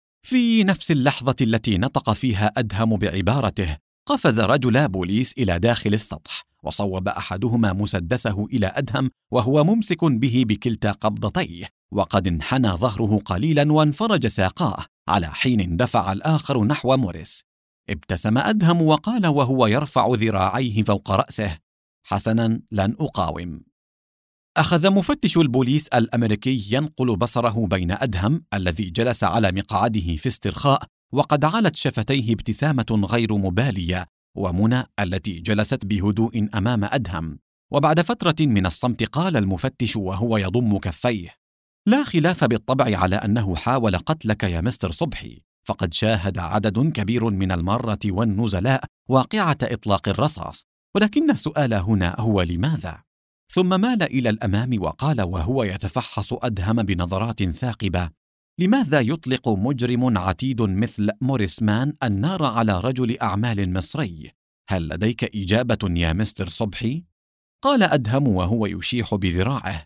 في نفس اللحظة التي نطق فيها أدهم بعبارته، قفز رجل بوليس إلى داخل السطح، وصوب أحدهما مسدسه إلى أدهم وهو ممسك به بكلتا قبضتيه، وقد انحنى ظهره قليلا وانفرج ساقاه، على حين اندفع الآخر نحو موريس. ابتسم أدهم وقال وهو يرفع ذراعيه فوق رأسه: حسنا، لن أقاوم. أخذ مفتش البوليس الأمريكي ينقل بصره بين أدهم الذي جلس على مقعده في استرخاء وقد علت شفتيه ابتسامة غير مبالية، ومنى التي جلست بهدوء أمام أدهم. وبعد فترة من الصمت قال المفتش وهو يضم كفيه: لا خلاف بالطبع على أنه حاول قتلك يا مستر صبحي، فقد شاهد عدد كبير من المارة والنزلاء واقعة إطلاق الرصاص، ولكن السؤال هنا هو لماذا؟ ثم مال إلى الأمام وقال وهو يتفحص أدهم بنظرات ثاقبة: لماذا يطلق مجرم عتيد مثل موريس مان النار على رجل أعمال مصري؟ هل لديك إجابة يا مستر صبحي؟ قال أدهم وهو يشيح بذراعه: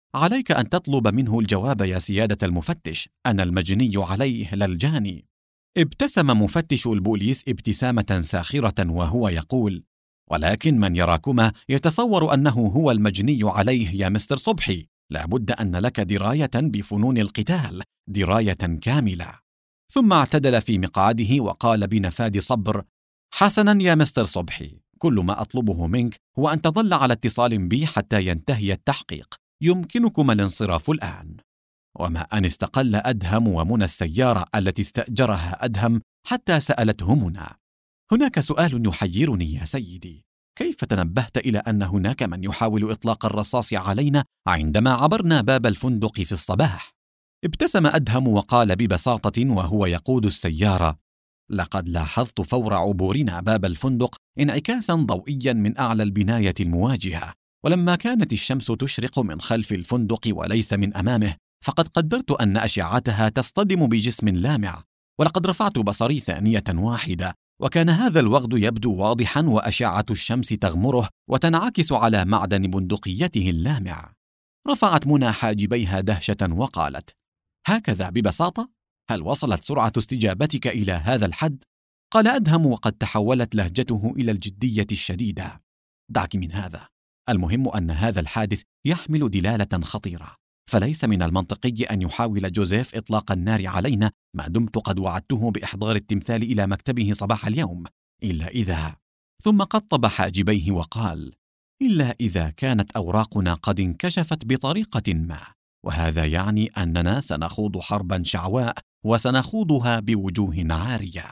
عليك أن تطلب منه الجواب يا سيادة المفتش، أنا المجني عليه لا الجاني. ابتسم مفتش البوليس ابتسامة ساخرة وهو يقول: ولكن من يراكما يتصور أنه هو المجني عليه يا مستر صبحي، لابد أن لك دراية بفنون القتال، دراية كاملة. ثم اعتدل في مقعده وقال بنفاد صبر: حسنا يا مستر صبحي، كل ما أطلبه منك هو أن تظل على اتصال بي حتى ينتهي التحقيق، يمكنكما الانصراف الآن. وما أن استقل أدهم ومنى السيارة التي استأجرها أدهم حتى سألته منى: هناك سؤال يحيرني يا سيدي، كيف تنبهت إلى أن هناك من يحاول إطلاق الرصاص علينا عندما عبرنا باب الفندق في الصباح؟ ابتسم أدهم وقال ببساطة وهو يقود السيارة: لقد لاحظت فور عبورنا باب الفندق انعكاسا ضوئيا من أعلى البناية المواجهة، ولما كانت الشمس تشرق من خلف الفندق وليس من أمامه، فقد قدرت أن أشعتها تصطدم بجسم لامع، ولقد رفعت بصري ثانية واحدة وكان هذا الوغد يبدو واضحا وأشعة الشمس تغمره وتنعكس على معدن بندقيته اللامع. رفعت منى حاجبيها دهشة وقالت: هكذا ببساطة؟ هل وصلت سرعة استجابتك إلى هذا الحد؟ قال أدهم وقد تحولت لهجته إلى الجدية الشديدة: دعك من هذا، المهم أن هذا الحادث يحمل دلالة خطيرة، فليس من المنطقي أن يحاول جوزيف إطلاق النار علينا ما دمت قد وعدته بإحضار التمثال إلى مكتبه صباح اليوم، إلا إذا. ثم قطب حاجبيه وقال: إلا إذا كانت أوراقنا قد انكشفت بطريقة ما، وهذا يعني أننا سنخوض حربا شعواء وسنخوضها بوجوه عارية.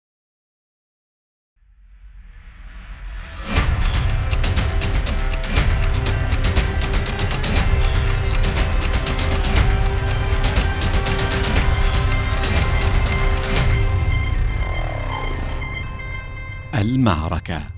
المعركة.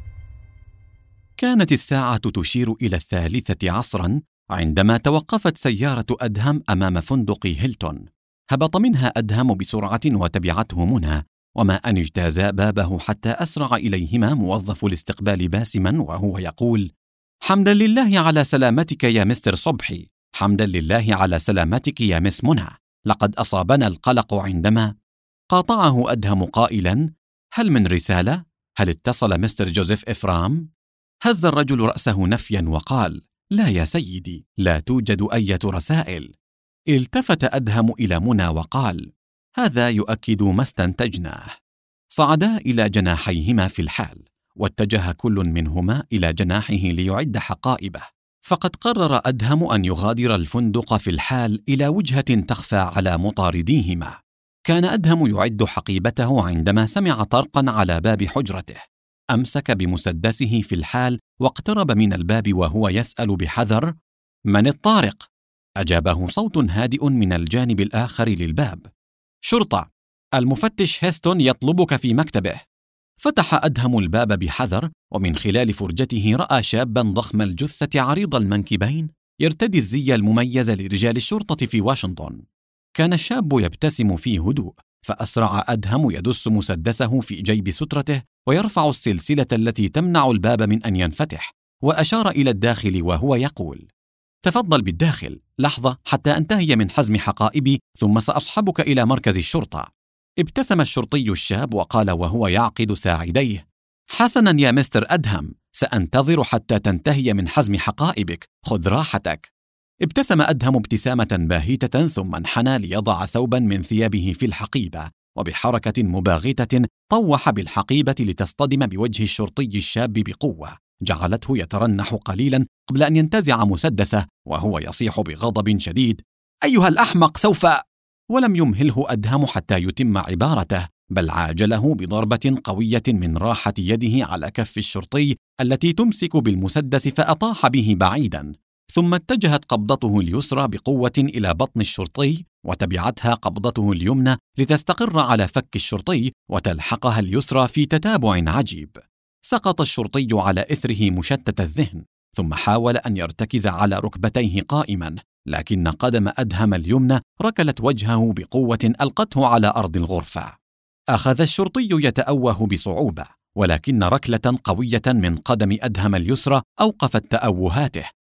كانت الساعة تشير إلى 3 عصرا عندما توقفت سيارة أدهم أمام فندق هيلتون. هبط منها أدهم بسرعة وتبعته منى، وما أن اجتازا بابه حتى أسرع إليهما موظف الاستقبال باسما وهو يقول: حمدا لله على سلامتك يا مستر صبحي، حمدا لله على سلامتك يا مس منى، لقد أصابنا القلق عندما. قاطعه أدهم قائلا: هل من رسالة؟ هل اتصل مستر جوزيف إفرام؟ هز الرجل رأسه نفيا وقال: لا يا سيدي، لا توجد أي رسائل. التفت أدهم إلى منى وقال: هذا يؤكد ما استنتجناه. صعدا إلى جناحيهما في الحال، واتجه كل منهما إلى جناحه ليعد حقائبه، فقد قرر أدهم أن يغادر الفندق في الحال إلى وجهة تخفى على مطارديهما. كان أدهم يعد حقيبته عندما سمع طرقا على باب حجرته. أمسك بمسدسه في الحال واقترب من الباب وهو يسأل بحذر: من الطارق؟ أجابه صوت هادئ من الجانب الآخر للباب: شرطة، المفتش هيستون يطلبك في مكتبه. فتح أدهم الباب بحذر، ومن خلال فرجته رأى شابا ضخم الجثة عريض المنكبين يرتدي الزي المميز لرجال الشرطة في واشنطن. كان الشاب يبتسم في هدوء، فأسرع أدهم يدس مسدسه في جيب سترته ويرفع السلسلة التي تمنع الباب من أن ينفتح، وأشار إلى الداخل وهو يقول: تفضل بالداخل، لحظة حتى أنتهي من حزم حقائبي ثم سأصحبك إلى مركز الشرطة. ابتسم الشرطي الشاب وقال وهو يعقد ساعديه: حسنا يا مستر أدهم، سأنتظر حتى تنتهي من حزم حقائبك، خذ راحتك. ابتسم أدهم ابتسامة باهتة ثم انحنى ليضع ثوبا من ثيابه في الحقيبة، وبحركة مباغتة طوح بالحقيبة لتصطدم بوجه الشرطي الشاب بقوة، جعلته يترنح قليلا قبل أن ينتزع مسدسه وهو يصيح بغضب شديد: أيها الأحمق سوف. ولم يمهله أدهم حتى يتم عبارته، بل عاجله بضربة قوية من راحة يده على كف الشرطي التي تمسك بالمسدس فأطاح به بعيدا. ثم اتجهت قبضته اليسرى بقوة إلى بطن الشرطي، وتبعتها قبضته اليمنى لتستقر على فك الشرطي وتلحقها اليسرى في تتابع عجيب. سقط الشرطي على إثره مشتت الذهن، ثم حاول أن يرتكز على ركبتيه قائما، لكن قدم أدهم اليمنى ركلت وجهه بقوة ألقته على أرض الغرفة. أخذ الشرطي يتأوه بصعوبة، ولكن ركلة قوية من قدم أدهم اليسرى أوقفت تأوهاته،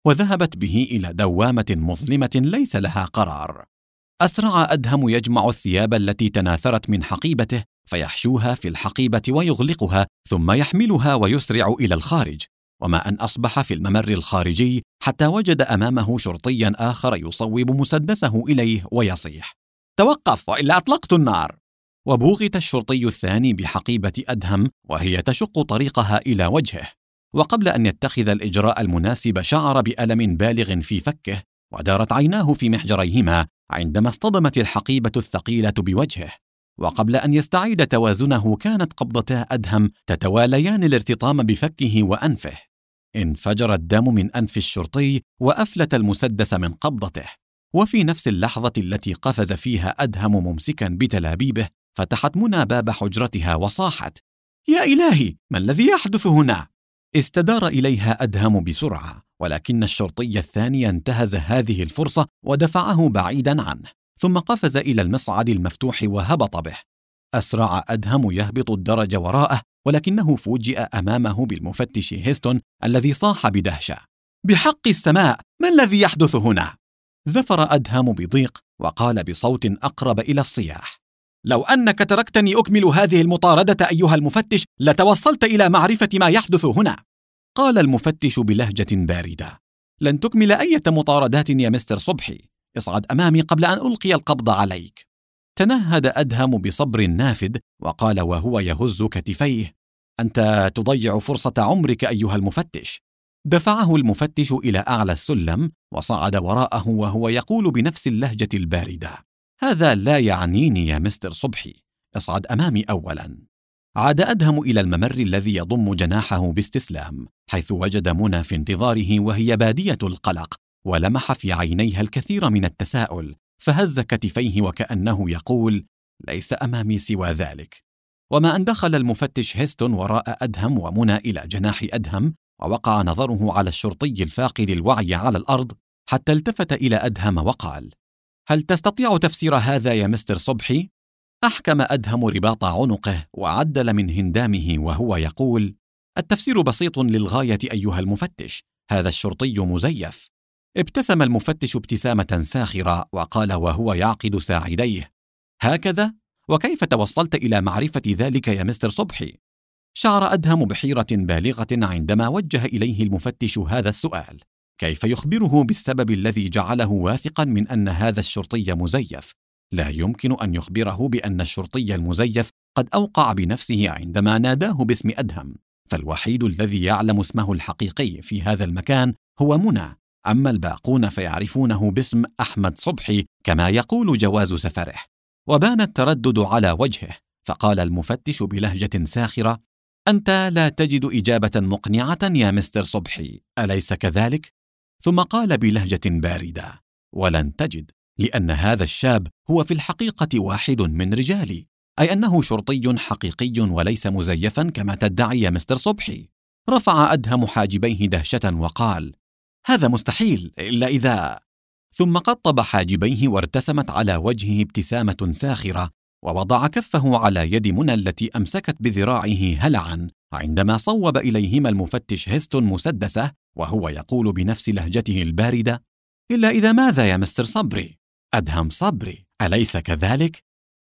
وذهبت به إلى دوامة مظلمة ليس لها قرار. أسرع أدهم يجمع الثياب التي تناثرت من حقيبته فيحشوها في الحقيبة ويغلقها، ثم يحملها ويسرع إلى الخارج. وما أن أصبح في الممر الخارجي حتى وجد أمامه شرطيا آخر يصوب مسدسه إليه ويصيح: توقف وإلا أطلقت النار. وبوغت الشرطي الثاني بحقيبة أدهم وهي تشق طريقها إلى وجهه، وقبل أن يتخذ الإجراء المناسب شعر بألم بالغ في فكه، ودارت عيناه في محجريهما عندما اصطدمت الحقيبة الثقيلة بوجهه. وقبل أن يستعيد توازنه كانت قبضتا أدهم تتواليان الارتطام بفكه وأنفه. انفجر الدم من أنف الشرطي وأفلت المسدس من قبضته. وفي نفس اللحظة التي قفز فيها أدهم ممسكا بتلابيبه، فتحت منى باب حجرتها وصاحت: يا إلهي، ما الذي يحدث هنا؟ استدار إليها أدهم بسرعة، ولكن الشرطي الثاني انتهز هذه الفرصة ودفعه بعيدا عنه، ثم قفز إلى المصعد المفتوح وهبط به. أسرع أدهم يهبط الدرج وراءه، ولكنه فوجئ أمامه بالمفتش هيستون الذي صاح بدهشة: بحق السماء، ما الذي يحدث هنا؟ زفر أدهم بضيق وقال بصوت أقرب إلى الصياح: لو أنك تركتني أكمل هذه المطاردة أيها المفتش لتوصلت إلى معرفة ما يحدث هنا. قال المفتش بلهجة باردة: لن تكمل أي مطاردات يا مستر صبحي، اصعد أمامي قبل أن ألقي القبض عليك. تنهد أدهم بصبر نافذ وقال وهو يهز كتفيه: أنت تضيع فرصة عمرك أيها المفتش. دفعه المفتش إلى أعلى السلم وصعد وراءه وهو يقول بنفس اللهجة الباردة: هذا لا يعنيني يا مستر صبحي، اصعد أمامي أولا. عاد أدهم إلى الممر الذي يضم جناحه باستسلام، حيث وجد منى في انتظاره وهي بادية القلق، ولمح في عينيها الكثير من التساؤل، فهز كتفيه وكأنه يقول: ليس أمامي سوى ذلك. وما أن دخل المفتش هيستون وراء أدهم ومنى إلى جناح أدهم، ووقع نظره على الشرطي الفاقد الوعي على الأرض، حتى التفت إلى أدهم وقال: هل تستطيع تفسير هذا يا مستر صبحي؟ أحكم أدهم رباط عنقه وعدل من هندامه وهو يقول: التفسير بسيط للغاية أيها المفتش، هذا الشرطي مزيف. ابتسم المفتش ابتسامة ساخرة وقال وهو يعقد ساعديه: هكذا؟ وكيف توصلت إلى معرفة ذلك يا مستر صبحي؟ شعر أدهم بحيرة بالغة عندما وجه إليه المفتش هذا السؤال. كيف يخبره بالسبب الذي جعله واثقا من أن هذا الشرطي مزيف؟ لا يمكن أن يخبره بأن الشرطي المزيف قد أوقع بنفسه عندما ناداه باسم أدهم، فالوحيد الذي يعلم اسمه الحقيقي في هذا المكان هو منى، أما الباقون فيعرفونه باسم أحمد صبحي كما يقول جواز سفره. وبان التردد على وجهه، فقال المفتش بلهجة ساخرة: أنت لا تجد إجابة مقنعة يا مستر صبحي، أليس كذلك؟ ثم قال بلهجة باردة: ولن تجد، لأن هذا الشاب هو في الحقيقة واحد من رجالي، أي أنه شرطي حقيقي وليس مزيفا كما تدعي يا مستر صبحي. رفع أدهم حاجبيه دهشة وقال: هذا مستحيل إلا إذا... ثم قطب حاجبيه وارتسمت على وجهه ابتسامة ساخرة، ووضع كفه على يد منى التي أمسكت بذراعه هلعا عندما صوب إليهما المفتش هيستون مسدسه وهو يقول بنفس لهجته الباردة: إلا إذا ماذا يا مستر صبري؟ أدهم صبري، أليس كذلك؟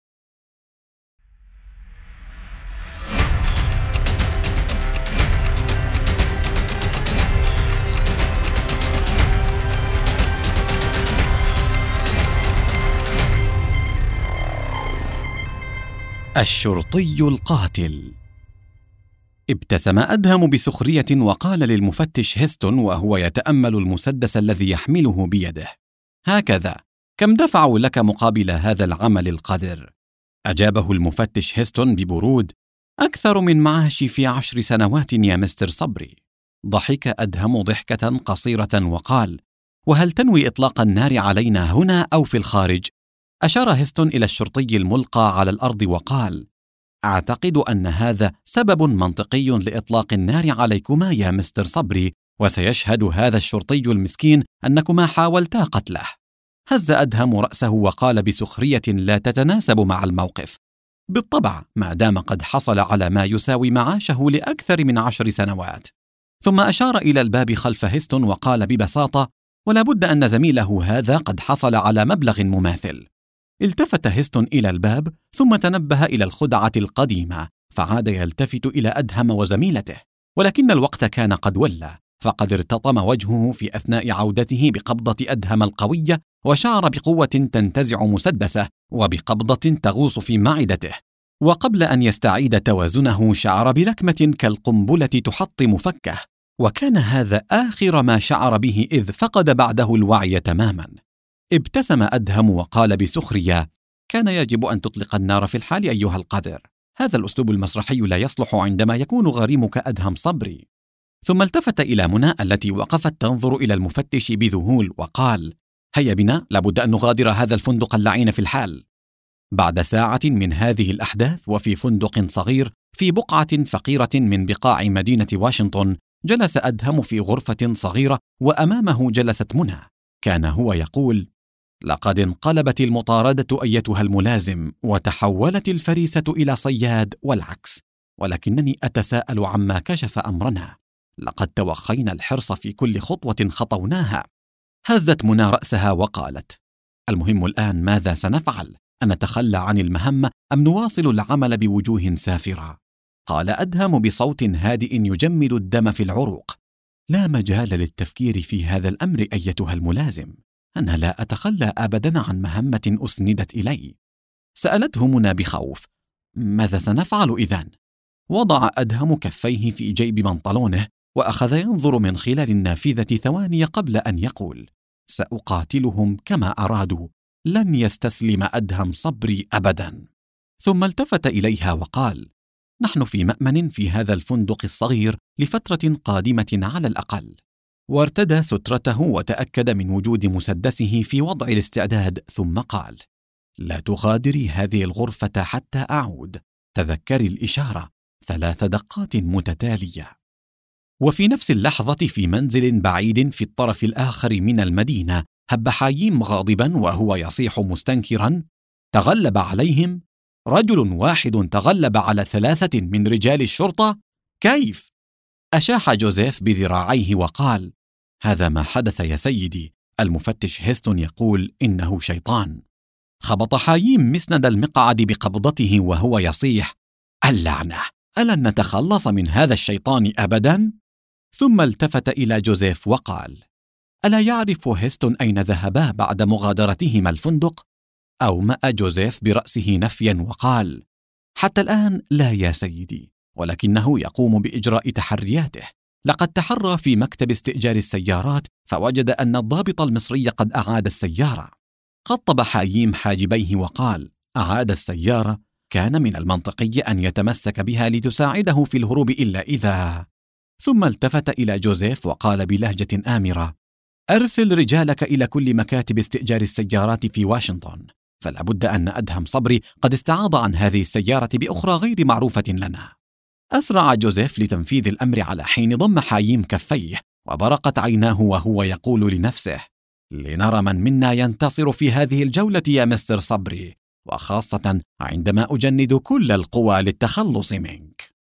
الشرطي القاتل. ابتسم أدهم بسخرية وقال للمفتش هيستون وهو يتأمل المسدس الذي يحمله بيده: هكذا، كم دفعوا لك مقابل هذا العمل القذر؟ أجابه المفتش هيستون ببرود: أكثر من معاشي في 10 سنوات يا مستر صبري. ضحك أدهم ضحكة قصيرة وقال: وهل تنوي إطلاق النار علينا هنا أو في الخارج؟ أشار هيستون إلى الشرطي الملقى على الأرض وقال: أعتقد أن هذا سبب منطقي لإطلاق النار عليكما يا مستر صبري، وسيشهد هذا الشرطي المسكين أنكما حاولتا قتله. هز أدهم رأسه وقال بسخرية لا تتناسب مع الموقف: بالطبع، ما دام قد حصل على ما يساوي معاشه لأكثر من 10 سنوات. ثم أشار إلى الباب خلف هيستون وقال ببساطة: ولا بد أن زميله هذا قد حصل على مبلغ مماثل. التفت هيستون إلى الباب ثم تنبه إلى الخدعة القديمة، فعاد يلتفت إلى أدهم وزميلته، ولكن الوقت كان قد ولى، فقد ارتطم وجهه في أثناء عودته بقبضة أدهم القوية، وشعر بقوة تنتزع مسدسه وبقبضة تغوص في معدته، وقبل أن يستعيد توازنه شعر بلكمة كالقنبلة تحطم فكه، وكان هذا آخر ما شعر به إذ فقد بعده الوعي تماما. ابتسم أدهم وقال بسخرية: كان يجب أن تطلق النار في الحال أيها القذر، هذا الأسلوب المسرحي لا يصلح عندما يكون غريمك أدهم صبري. ثم التفت إلى منى التي وقفت تنظر إلى المفتش بذهول وقال: هيا بنا، لابد أن نغادر هذا الفندق اللعين في الحال. بعد ساعة من هذه الأحداث وفي فندق صغير في بقعة فقيرة من بقاع مدينة واشنطن، جلس أدهم في غرفة صغيرة وأمامه جلست منى. كان هو يقول: لقد انقلبت المطاردة أيتها الملازم، وتحولت الفريسة إلى صياد والعكس، ولكنني أتساءل عما كشف أمرنا. لقد توخينا الحرص في كل خطوة خطوناها. هزت منى رأسها وقالت: المهم الآن ماذا سنفعل؟ أن نتخلى عن المهمة أم نواصل العمل بوجوه سافرة؟ قال أدهم بصوت هادئ يجمد الدم في العروق: لا مجال للتفكير في هذا الأمر أيتها الملازم، أنا لا أتخلى أبدا عن مهمة أسندت إلي. سألته منى بخوف: ماذا سنفعل إذن؟ وضع أدهم كفيه في جيب بنطلونه وأخذ ينظر من خلال النافذة ثواني قبل أن يقول: سأقاتلهم كما أرادوا، لن يستسلم أدهم صبري أبدا. ثم التفت إليها وقال: نحن في مأمن في هذا الفندق الصغير لفترة قادمة على الأقل. وارتدى سترته وتأكد من وجود مسدسه في وضع الاستعداد، ثم قال: لا تغادري هذه الغرفة حتى أعود، تذكري الإشارة، 3 دقات متتالية. وفي نفس اللحظة في منزل بعيد في الطرف الآخر من المدينة هب حاييم غاضبا وهو يصيح مستنكرا: تغلب عليهم؟ رجل واحد تغلب على 3 من رجال الشرطة؟ كيف؟ أشاح جوزيف بذراعيه وقال: هذا ما حدث يا سيدي، المفتش هيستون يقول إنه شيطان. خبط حاييم مسند المقعد بقبضته وهو يصيح: اللعنة، ألن نتخلص من هذا الشيطان أبدا؟ ثم التفت إلى جوزيف وقال: ألا يعرف هيستون أين ذهبا بعد مغادرتهما الفندق؟ أومأ جوزيف برأسه نفيا وقال: حتى الآن لا يا سيدي، ولكنه يقوم بإجراء تحرياته. لقد تحرى في مكتب استئجار السيارات فوجد أن الضابط المصري قد أعاد السيارة. قطب حاييم حاجبيه وقال: أعاد السيارة؟ كان من المنطقي أن يتمسك بها لتساعده في الهروب إلا إذا... ثم التفت إلى جوزيف وقال بلهجة آمرة: أرسل رجالك إلى كل مكاتب استئجار السيارات في واشنطن، فلا بد أن أدهم صبري قد استعاض عن هذه السيارة بأخرى غير معروفة لنا. أسرع جوزيف لتنفيذ الأمر على حين ضم حاييم كفيه، وبرقت عيناه وهو يقول لنفسه: لنرى من منا ينتصر في هذه الجولة يا مستر صبري، وخاصة عندما أجند كل القوى للتخلص منك.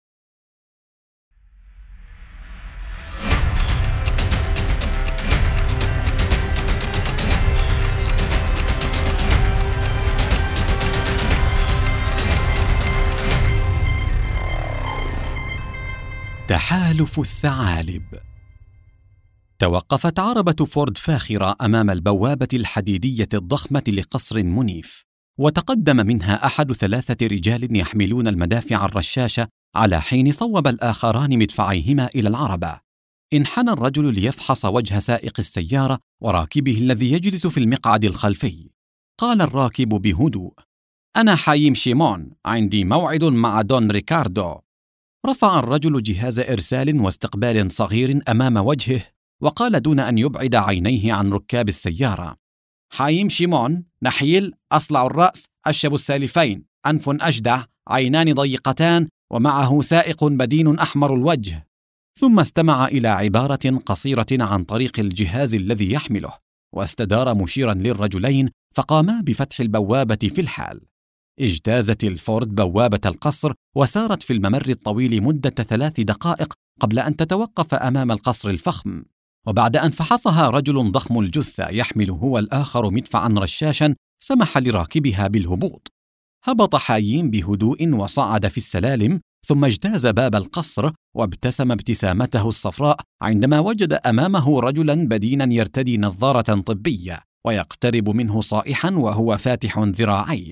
تحالف الثعالب. توقفت عربة فورد فاخرة أمام البوابة الحديدية الضخمة لقصر منيف، وتقدم منها أحد 3 رجال يحملون المدافع الرشاشة، على حين صوب الآخران مدفعيهما إلى العربة. انحنى الرجل ليفحص وجه سائق السيارة وراكبه الذي يجلس في المقعد الخلفي. قال الراكب بهدوء: أنا حاييم شيمون، عندي موعد مع دون ريكاردو. رفع الرجل جهاز إرسال واستقبال صغير أمام وجهه، وقال دون أن يبعد عينيه عن ركاب السيارة: حاييم شيمون، نحيل، أصلع الرأس، أشب السالفين، أنف أجدع، عينان ضيقتان، ومعه سائق بدين أحمر الوجه. ثم استمع إلى عبارة قصيرة عن طريق الجهاز الذي يحمله، واستدار مشيرا للرجلين، فقاما بفتح البوابة في الحال. اجتازت الفورد بوابة القصر وسارت في الممر الطويل مدة 3 دقائق قبل أن تتوقف أمام القصر الفخم، وبعد أن فحصها رجل ضخم الجثة يحمل هو الآخر مدفعا رشاشا سمح لراكبها بالهبوط. هبط حايين بهدوء وصعد في السلالم، ثم اجتاز باب القصر وابتسم ابتسامته الصفراء عندما وجد أمامه رجلا بدينا يرتدي نظارة طبية ويقترب منه صائحا وهو فاتح ذراعيه.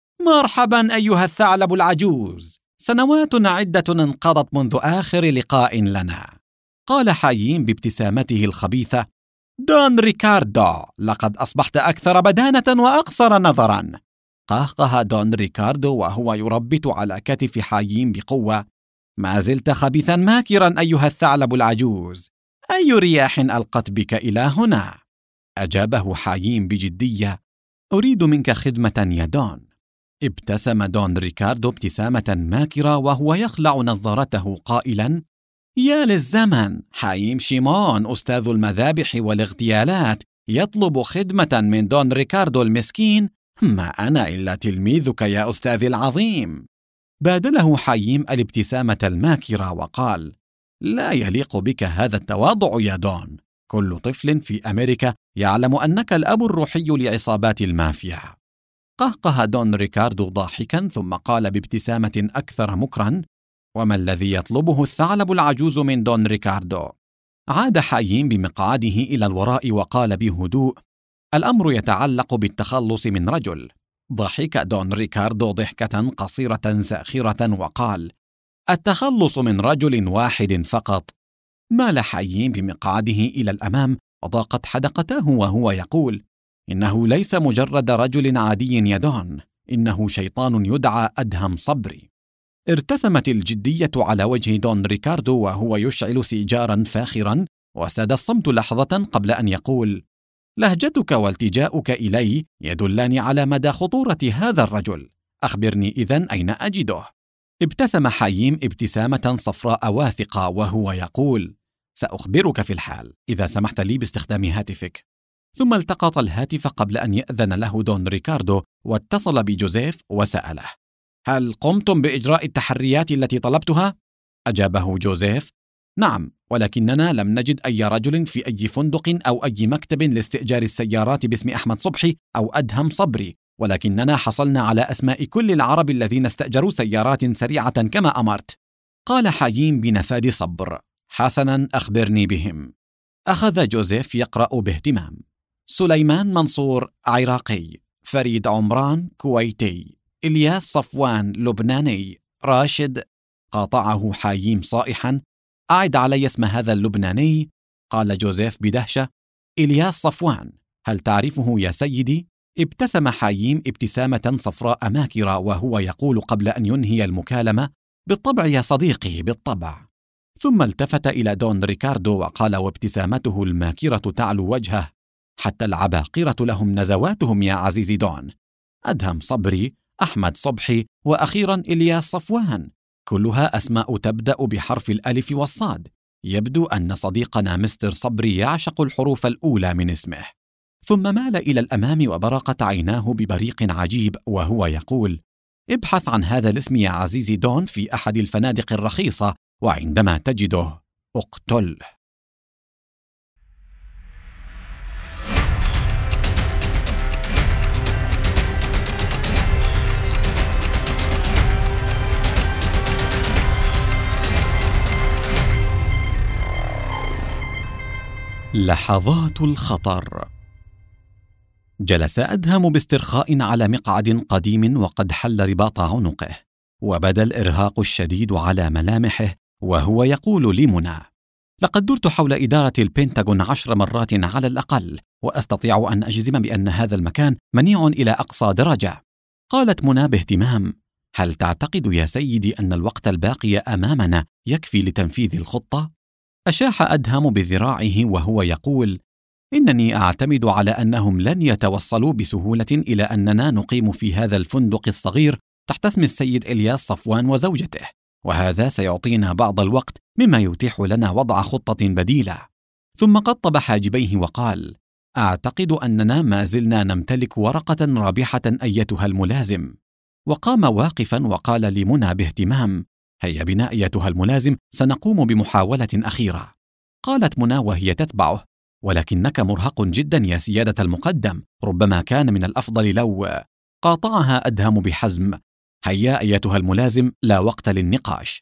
مرحبا أيها الثعلب العجوز، سنوات عدة انقضت منذ آخر لقاء لنا، قال حايين بابتسامته الخبيثة. دون ريكاردو، لقد أصبحت أكثر بدانة وأقصر نظرا. قهقه دون ريكاردو وهو يربت على كتف حايين بقوة. ما زلت خبيثا ماكرا أيها الثعلب العجوز، أي رياح ألقت بك إلى هنا؟ أجابه حايين بجدية. أريد منك خدمة يا دون. ابتسم دون ريكاردو ابتسامة ماكرة وهو يخلع نظارته قائلا: يا للزمن، حايين شيمون أستاذ المذابح والاغتيالات يطلب خدمة من دون ريكاردو المسكين. ما أنا إلا تلميذك يا أستاذي العظيم. بادله حايين الابتسامة الماكرة وقال: لا يليق بك هذا التواضع يا دون، كل طفل في أمريكا يعلم أنك الأب الروحي لعصابات المافيا. قهقه دون ريكاردو ضاحكا ثم قال بابتسامة أكثر مكرا: وما الذي يطلبه الثعلب العجوز من دون ريكاردو؟ عاد حايين بمقعده إلى الوراء وقال بهدوء: الأمر يتعلق بالتخلص من رجل. ضحك دون ريكاردو ضحكة قصيرة ساخرة وقال: التخلص من رجل واحد فقط. مال حايين بمقعده إلى الأمام وضاقت حدقتاه وهو يقول: إنه ليس مجرد رجل عادي يا دون، إنه شيطان يدعى أدهم صبري. ارتسمت الجدية على وجه دون ريكاردو وهو يشعل سيجارا فاخرا، وساد الصمت لحظة قبل أن يقول: لهجتك والتجاؤك إلي يدلان على مدى خطورة هذا الرجل، أخبرني إذن أين أجده؟ ابتسم حايين ابتسامة صفراء واثقة وهو يقول: سأخبرك في الحال إذا سمحت لي باستخدام هاتفك. ثم التقط الهاتف قبل أن يأذن له دون ريكاردو واتصل بجوزيف وسأله: هل قمتم بإجراء التحريات التي طلبتها؟ أجابه جوزيف: نعم، ولكننا لم نجد أي رجل في أي فندق أو أي مكتب لاستئجار السيارات باسم أحمد صبحي أو أدهم صبري، ولكننا حصلنا على أسماء كل العرب الذين استأجروا سيارات سريعة كما أمرت. قال حايين بنفاد صبر: حسنا، أخبرني بهم. أخذ جوزيف يقرأ باهتمام: سليمان منصور عراقي، فريد عمران كويتي، إلياس صفوان لبناني، راشد. قاطعه حايين صائحا: أعد علي اسم هذا اللبناني. قال جوزيف بدهشة: إلياس صفوان، هل تعرفه يا سيدي؟ ابتسم حايين ابتسامة صفراء ماكرة وهو يقول قبل أن ينهي المكالمة: بالطبع يا صديقي، بالطبع. ثم التفت إلى دون ريكاردو وقال وابتسامته الماكرة تعلو وجهه: حتى العباقرة لهم نزواتهم يا عزيزي دون. أدهم صبري، أحمد صبحي، وأخيرا إلياس صفوان، كلها أسماء تبدأ بحرف الألف والصاد. يبدو أن صديقنا مستر صبري يعشق الحروف الأولى من اسمه. ثم مال إلى الأمام وبرقت عيناه ببريق عجيب وهو يقول: ابحث عن هذا الاسم يا عزيزي دون في أحد الفنادق الرخيصة، وعندما تجده اقتله. لحظات الخطر. جلس أدهم باسترخاء على مقعد قديم وقد حل رباط عنقه، وبدا الإرهاق الشديد على ملامحه وهو يقول لمنى: لقد درت حول إدارة البنتاغون 10 مرات على الأقل، وأستطيع أن أجزم بأن هذا المكان منيع إلى أقصى درجة. قالت منى باهتمام: هل تعتقد يا سيدي أن الوقت الباقي أمامنا يكفي لتنفيذ الخطة؟ أشاح أدهم بذراعه وهو يقول: إنني أعتمد على أنهم لن يتوصلوا بسهولة إلى أننا نقيم في هذا الفندق الصغير تحت اسم السيد إلياس صفوان وزوجته، وهذا سيعطينا بعض الوقت مما يتيح لنا وضع خطة بديلة. ثم قطب حاجبيه وقال: أعتقد أننا ما زلنا نمتلك ورقة رابحة أيتها الملازم. وقام واقفا وقال لمنى باهتمام: هيا بنا أيتها الملازم، سنقوم بمحاولة أخيرة. قالت منى وهي تتبعه: ولكنك مرهق جدا يا سيادة المقدم، ربما كان من الأفضل لو… قاطعها أدهم بحزم: هيا أيتها الملازم، لا وقت للنقاش.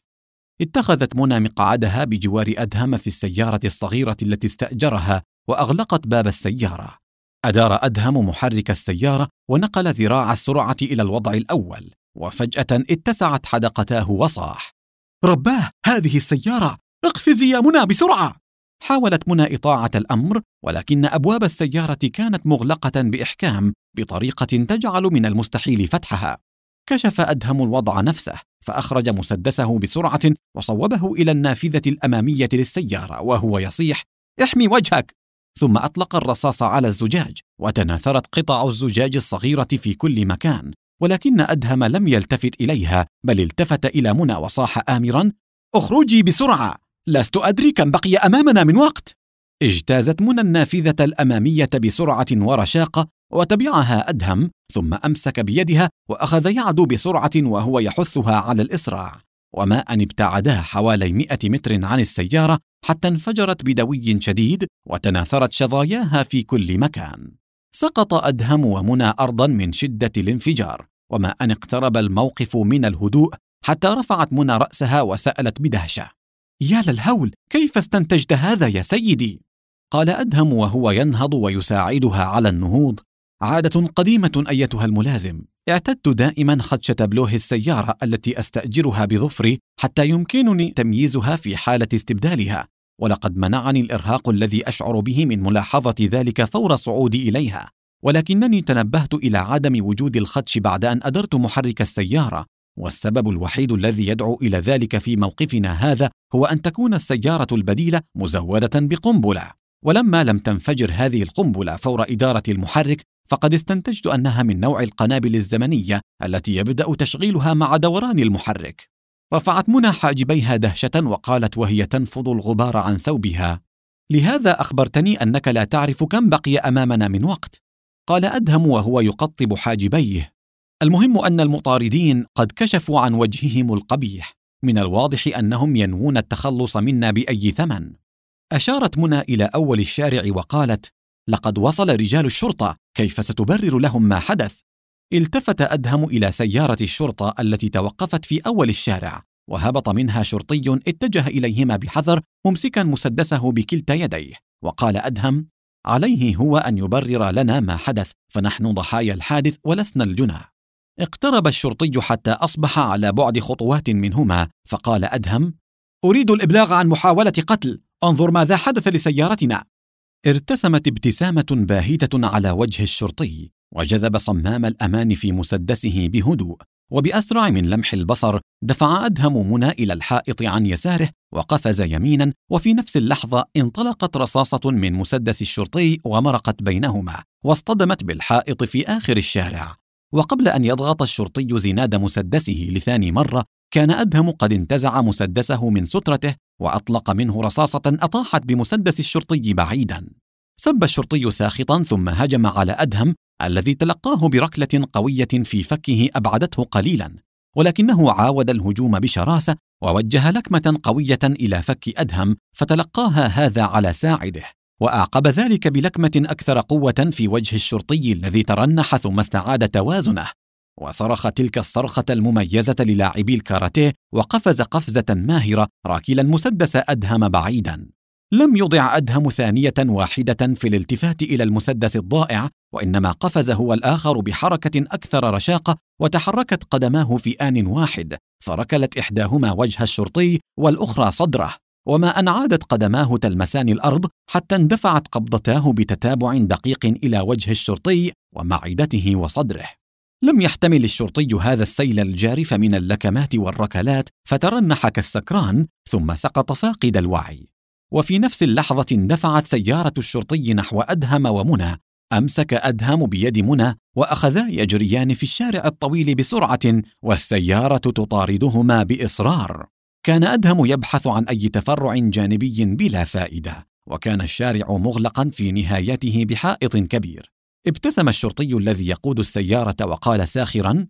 اتخذت منى مقعدها بجوار أدهم في السيارة الصغيرة التي استأجرها، وأغلقت باب السيارة. أدار أدهم محرك السيارة ونقل ذراع السرعة إلى الوضع الأول، وفجأة اتسعت حدقتاه وصاح: رباه، هذه السيارة! اقفزي يا منى بسرعة! حاولت منى إطاعة الأمر، ولكن أبواب السيارة كانت مغلقة بإحكام بطريقة تجعل من المستحيل فتحها. كشف أدهم الوضع نفسه، فأخرج مسدسه بسرعة وصوبه إلى النافذة الأمامية للسيارة وهو يصيح: احمي وجهك! ثم أطلق الرصاص على الزجاج، وتناثرت قطع الزجاج الصغيرة في كل مكان، ولكن أدهم لم يلتفت إليها، بل التفت إلى منى وصاح آمرا: اخرجي بسرعة، لست أدري كم بقي أمامنا من وقت. اجتازت منى النافذة الأمامية بسرعة ورشاقة، وتبعها أدهم، ثم أمسك بيدها وأخذ يعدو بسرعة وهو يحثها على الإسراع. وما أن ابتعدا حوالي 100 متر عن السيارة حتى انفجرت بدوي شديد، وتناثرت شظاياها في كل مكان. سقط أدهم ومنى أرضا من شدة الانفجار، وما أن اقترب الموقف من الهدوء حتى رفعت منى رأسها وسألت بدهشة: يا للهول، كيف استنتجت هذا يا سيدي؟ قال أدهم وهو ينهض ويساعدها على النهوض: عادة قديمة أيتها الملازم، اعتدت دائما خدشة بلوه السيارة التي أستأجرها بظفري حتى يمكنني تمييزها في حالة استبدالها، ولقد منعني الإرهاق الذي أشعر به من ملاحظة ذلك فور صعودي إليها، ولكنني تنبهت إلى عدم وجود الخدش بعد أن أدرت محرك السيارة، والسبب الوحيد الذي يدعو إلى ذلك في موقفنا هذا هو أن تكون السيارة البديلة مزودة بقنبلة، ولما لم تنفجر هذه القنبلة فور إدارة المحرك فقد استنتجت أنها من نوع القنابل الزمنية التي يبدأ تشغيلها مع دوران المحرك. رفعت منى حاجبيها دهشة وقالت وهي تنفض الغبار عن ثوبها: لهذا أخبرتني أنك لا تعرف كم بقي أمامنا من وقت. قال أدهم وهو يقطب حاجبيه: المهم أن المطاردين قد كشفوا عن وجههم القبيح، من الواضح أنهم ينوون التخلص منا بأي ثمن. أشارت منى إلى أول الشارع وقالت: لقد وصل رجال الشرطة، كيف ستبرر لهم ما حدث؟ التفت أدهم إلى سيارة الشرطة التي توقفت في أول الشارع، وهبط منها شرطي اتجه إليهما بحذر ممسكا مسدسه بكلتا يديه، وقال أدهم: عليه هو أن يبرر لنا ما حدث، فنحن ضحايا الحادث ولسنا الجنى. اقترب الشرطي حتى أصبح على بعد خطوات منهما، فقال أدهم: أريد الإبلاغ عن محاولة قتل، انظر ماذا حدث لسيارتنا. ارتسمت ابتسامة باهتة على وجه الشرطي، وجذب صمام الأمان في مسدسه بهدوء، وبأسرع من لمح البصر دفع أدهم منى إلى الحائط عن يساره وقفز يمينا، وفي نفس اللحظة انطلقت رصاصة من مسدس الشرطي ومرقت بينهما واصطدمت بالحائط في آخر الشارع. وقبل أن يضغط الشرطي زناد مسدسه لثاني مرة كان أدهم قد انتزع مسدسه من سترته وأطلق منه رصاصة أطاحت بمسدس الشرطي بعيدا. سب الشرطي ساخطا ثم هجم على أدهم الذي تلقاه بركلة قوية في فكه أبعدته قليلا، ولكنه عاود الهجوم بشراسة ووجه لكمة قوية إلى فك أدهم فتلقاها هذا على ساعده، وأعقب ذلك بلكمة أكثر قوة في وجه الشرطي الذي ترنح ثم استعاد توازنه، وصرخ تلك الصرخة المميزة للاعبي الكاراتيه وقفز قفزة ماهرة راكلا مسدس أدهم بعيدا. لم يضع أدهم ثانية واحدة في الالتفات إلى المسدس الضائع، وإنما قفز هو الآخر بحركة أكثر رشاقة، وتحركت قدماه في آن واحد، فركلت إحداهما وجه الشرطي والأخرى صدره، وما أن عادت قدماه تلمسان الأرض حتى اندفعت قبضتاه بتتابع دقيق إلى وجه الشرطي ومعدته وصدره. لم يحتمل الشرطي هذا السيل الجارف من اللكمات والركلات، فترنح كالسكران ثم سقط فاقد الوعي. وفي نفس اللحظة اندفعت سيارة الشرطي نحو أدهم ومنى، أمسك أدهم بيد منى وأخذا يجريان في الشارع الطويل بسرعة، والسيارة تطاردهما بإصرار. كان أدهم يبحث عن أي تفرع جانبي بلا فائدة، وكان الشارع مغلقا في نهايته بحائط كبير. ابتسم الشرطي الذي يقود السيارة وقال ساخرا: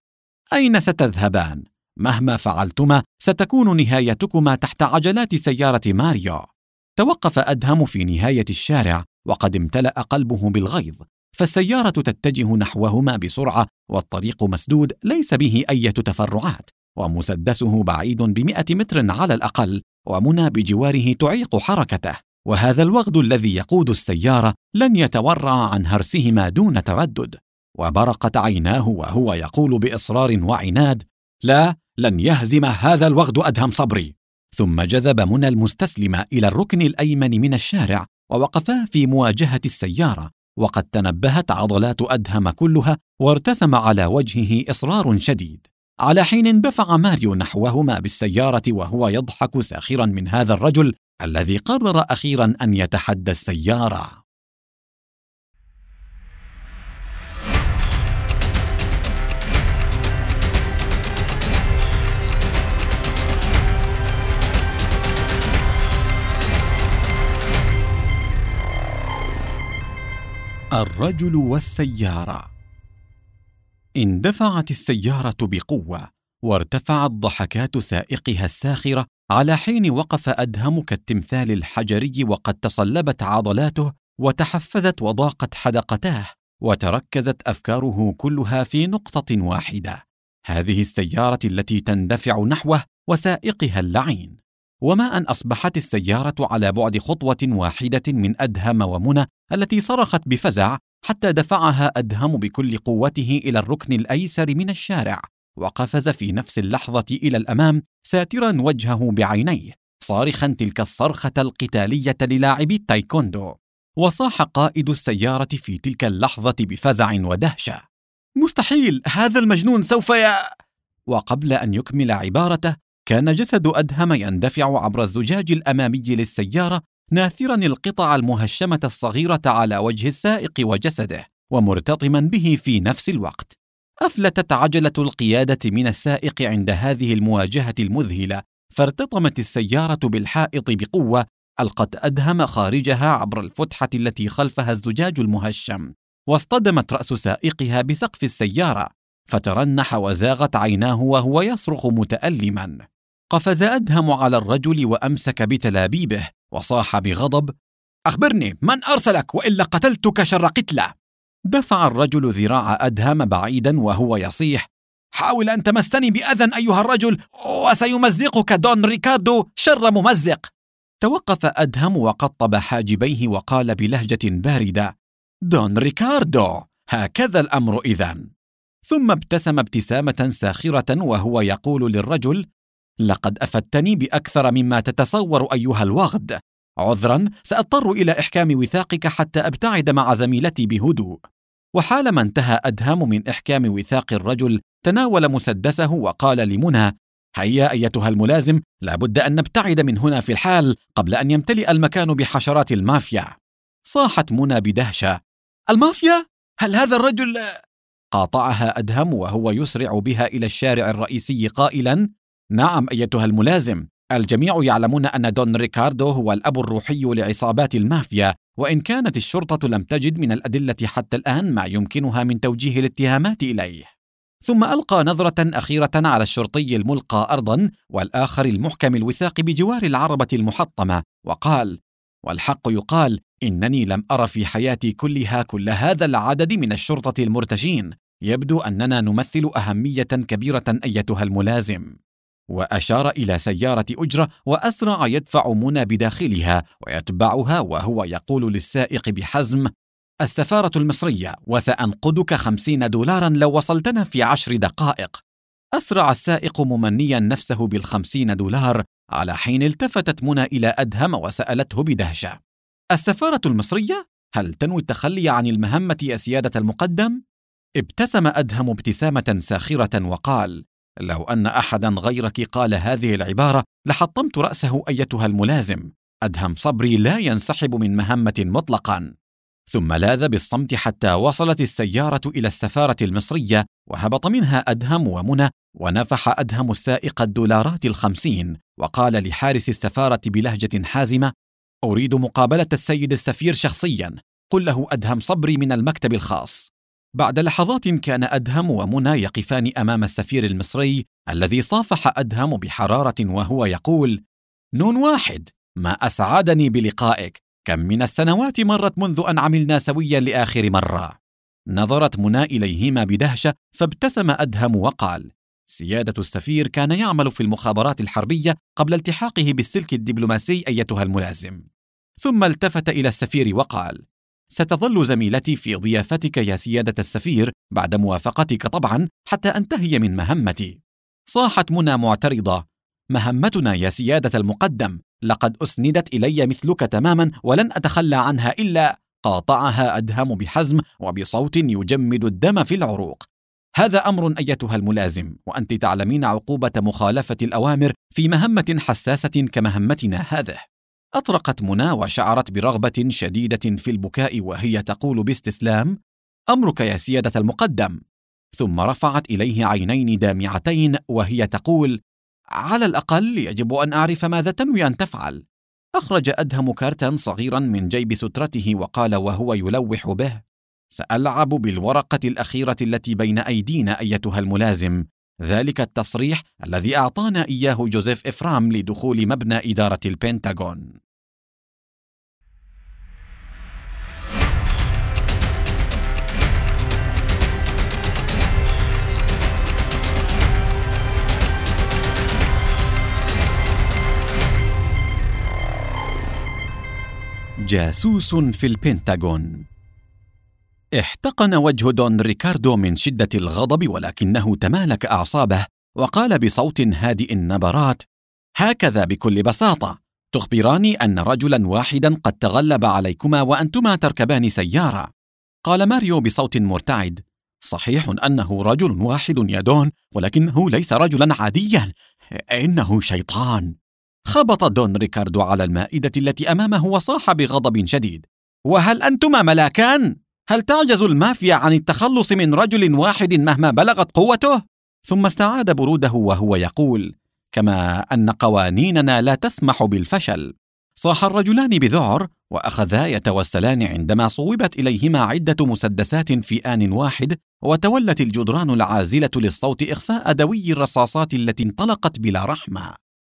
أين ستذهبان؟ مهما فعلتما ستكون نهايتكما تحت عجلات سيارة ماريو. توقف أدهم في نهاية الشارع وقد امتلأ قلبه بالغيظ، فالسيارة تتجه نحوهما بسرعة والطريق مسدود ليس به أي تفرعات، ومسدسه بعيد ب100 متر على الأقل، ومنى بجواره تعيق حركته، وهذا الوغد الذي يقود السيارة لن يتورع عن هرسهما دون تردد. وبرقت عيناه وهو يقول بإصرار وعناد: لا، لن يهزم هذا الوغد أدهم صبري. ثم جذب منى المستسلمة إلى الركن الأيمن من الشارع، ووقفا في مواجهة السيارة، وقد تنبهت عضلات أدهم كلها وارتسم على وجهه إصرار شديد، على حين اندفع ماريو نحوهما بالسيارة وهو يضحك ساخرا من هذا الرجل الذي قرر أخيرا أن يتحدى السيارة. الرجل والسيارة. اندفعت السيارة بقوة، وارتفعت ضحكات سائقها الساخرة، على حين وقف أدهم كالتمثال الحجري، وقد تصلبت عضلاته وتحفزت وضاقت حدقتاه، وتركزت أفكاره كلها في نقطة واحدة: هذه السيارة التي تندفع نحوه وسائقها اللعين. وما أن أصبحت السيارة على بعد خطوة واحدة من أدهم ومنى التي صرخت بفزع، حتى دفعها أدهم بكل قوته إلى الركن الأيسر من الشارع، وقفز في نفس اللحظة إلى الأمام ساترا وجهه بعينيه، صارخا تلك الصرخة القتالية للاعبي التايكوندو. وصاح قائد السيارة في تلك اللحظة بفزع ودهشة: مستحيل، هذا المجنون سوف وقبل أن يكمل عبارته كان جسد أدهم يندفع عبر الزجاج الأمامي للسيارة، ناثرا القطع المهشمة الصغيرة على وجه السائق وجسده، ومرتطما به في نفس الوقت. أفلتت عجلة القيادة من السائق عند هذه المواجهة المذهلة، فارتطمت السيارة بالحائط بقوة، ألقت أدهم خارجها عبر الفتحة التي خلفها الزجاج المهشم، واصطدمت رأس سائقها بسقف السيارة، فترنح وزاغت عيناه وهو يصرخ متألما. قفز أدهم على الرجل وأمسك بتلابيبه، وصاح بغضب: أخبرني من أرسلك، وإلا قتلتك شر قتلة. دفع الرجل ذراع أدهم بعيدا وهو يصيح: حاول أن تمسني بأذى أيها الرجل، وسيمزقك دون ريكاردو شر ممزق. توقف أدهم وقطب حاجبيه وقال بلهجة باردة: دون ريكاردو، هكذا الأمر إذن. ثم ابتسم ابتسامة ساخرة وهو يقول للرجل: لقد أفدتني بأكثر مما تتصور أيها الوغد. عذرا، سأضطر إلى إحكام وثاقك حتى أبتعد مع زميلتي بهدوء. وحالما انتهى أدهم من إحكام وثاق الرجل، تناول مسدسه وقال لمنى: هيا أيتها الملازم، لابد أن نبتعد من هنا في الحال قبل أن يمتلئ المكان بحشرات المافيا. صاحت منى بدهشة: المافيا؟ هل هذا الرجل؟ قاطعها أدهم وهو يسرع بها إلى الشارع الرئيسي قائلا: نعم أيتها الملازم، الجميع يعلمون أن دون ريكاردو هو الأب الروحي لعصابات المافيا، وإن كانت الشرطة لم تجد من الأدلة حتى الآن ما يمكنها من توجيه الاتهامات إليه. ثم ألقى نظرة أخيرة على الشرطي الملقى أرضا والآخر المحكم الوثاق بجوار العربة المحطمة، وقال: والحق يقال، إنني لم أرى في حياتي كلها كل هذا العدد من الشرطة المرتشين. يبدو أننا نمثل أهمية كبيرة أيتها الملازم. وأشار إلى سيارة أجرة، وأسرع يدفع منى بداخلها ويتبعها وهو يقول للسائق بحزم: السفارة المصرية، وسأنقذك 50 دولارا لو وصلتنا في 10 دقائق. أسرع السائق ممنيا نفسه بال50 دولار، على حين التفتت منى إلى أدهم وسألته بدهشة: السفارة المصرية؟ هل تنوي التخلي عن المهمة يا سيادة المقدم؟ ابتسم أدهم ابتسامة ساخرة وقال: لو أن أحدا غيرك قال هذه العبارة لحطمت رأسه أيتها الملازم. أدهم صبري لا ينسحب من مهمة مطلقا. ثم لاذ بالصمت حتى وصلت السيارة إلى السفارة المصرية، وهبط منها أدهم ومنى، ونفح أدهم السائق الدولارات 50، وقال لحارس السفارة بلهجة حازمة: أريد مقابلة السيد السفير شخصيا، قل له أدهم صبري من المكتب الخاص. بعد لحظات كان أدهم ومنى يقفان أمام السفير المصري الذي صافح أدهم بحرارة وهو يقول: نون واحد، ما أسعدني بلقائك، كم من السنوات مرت منذ أن عملنا سويا لآخر مرة. نظرت منى إليهما بدهشة، فابتسم أدهم وقال: سيادة السفير كان يعمل في المخابرات الحربية قبل التحاقه بالسلك الدبلوماسي أيتها الملازم. ثم التفت إلى السفير وقال: ستظل زميلتي في ضيافتك يا سيادة السفير بعد موافقتك طبعا حتى أنتهي من مهمتي. صاحت منى معترضة: مهمتنا يا سيادة المقدم، لقد أسندت إلي مثلك تماما ولن أتخلى عنها إلا. قاطعها أدهم بحزم وبصوت يجمد الدم في العروق: هذا أمر أيتها الملازم، وأنت تعلمين عقوبة مخالفة الأوامر في مهمة حساسة كمهمتنا هذه. أطرقت منى وشعرت برغبة شديدة في البكاء وهي تقول باستسلام: أمرك يا سيادة المقدم. ثم رفعت إليه عينين دامعتين وهي تقول: على الأقل يجب أن أعرف ماذا تنوي أن تفعل. أخرج أدهم كارتا صغيرا من جيب سترته وقال وهو يلوح به: سألعب بالورقة الأخيرة التي بين أيدينا أيتها الملازم، ذلك التصريح الذي أعطانا إياه جوزيف إفرام لدخول مبنى إدارة البنتاغون. جاسوس في البنتاغون. احتقن وجه دون ريكاردو من شدة الغضب، ولكنه تمالك أعصابه وقال بصوت هادئ النبرات: هكذا بكل بساطة تخبراني أن رجلا واحدا قد تغلب عليكما وأنتما تركبان سيارة. قال ماريو بصوت مرتعد: صحيح أنه رجل واحد يا دون، ولكنه ليس رجلا عاديا، إنه شيطان. خبط دون ريكاردو على المائدة التي أمامه وصاح بغضب شديد: وهل أنتما ملاكان؟ هل تعجز المافيا عن التخلص من رجل واحد مهما بلغت قوته؟ ثم استعاد بروده وهو يقول: كما أن قوانيننا لا تسمح بالفشل. صاح الرجلان بذعر وأخذا يتوسلان عندما صوبت إليهما عدة مسدسات في آن واحد، وتولت الجدران العازلة للصوت إخفاء دوي الرصاصات التي انطلقت بلا رحمة.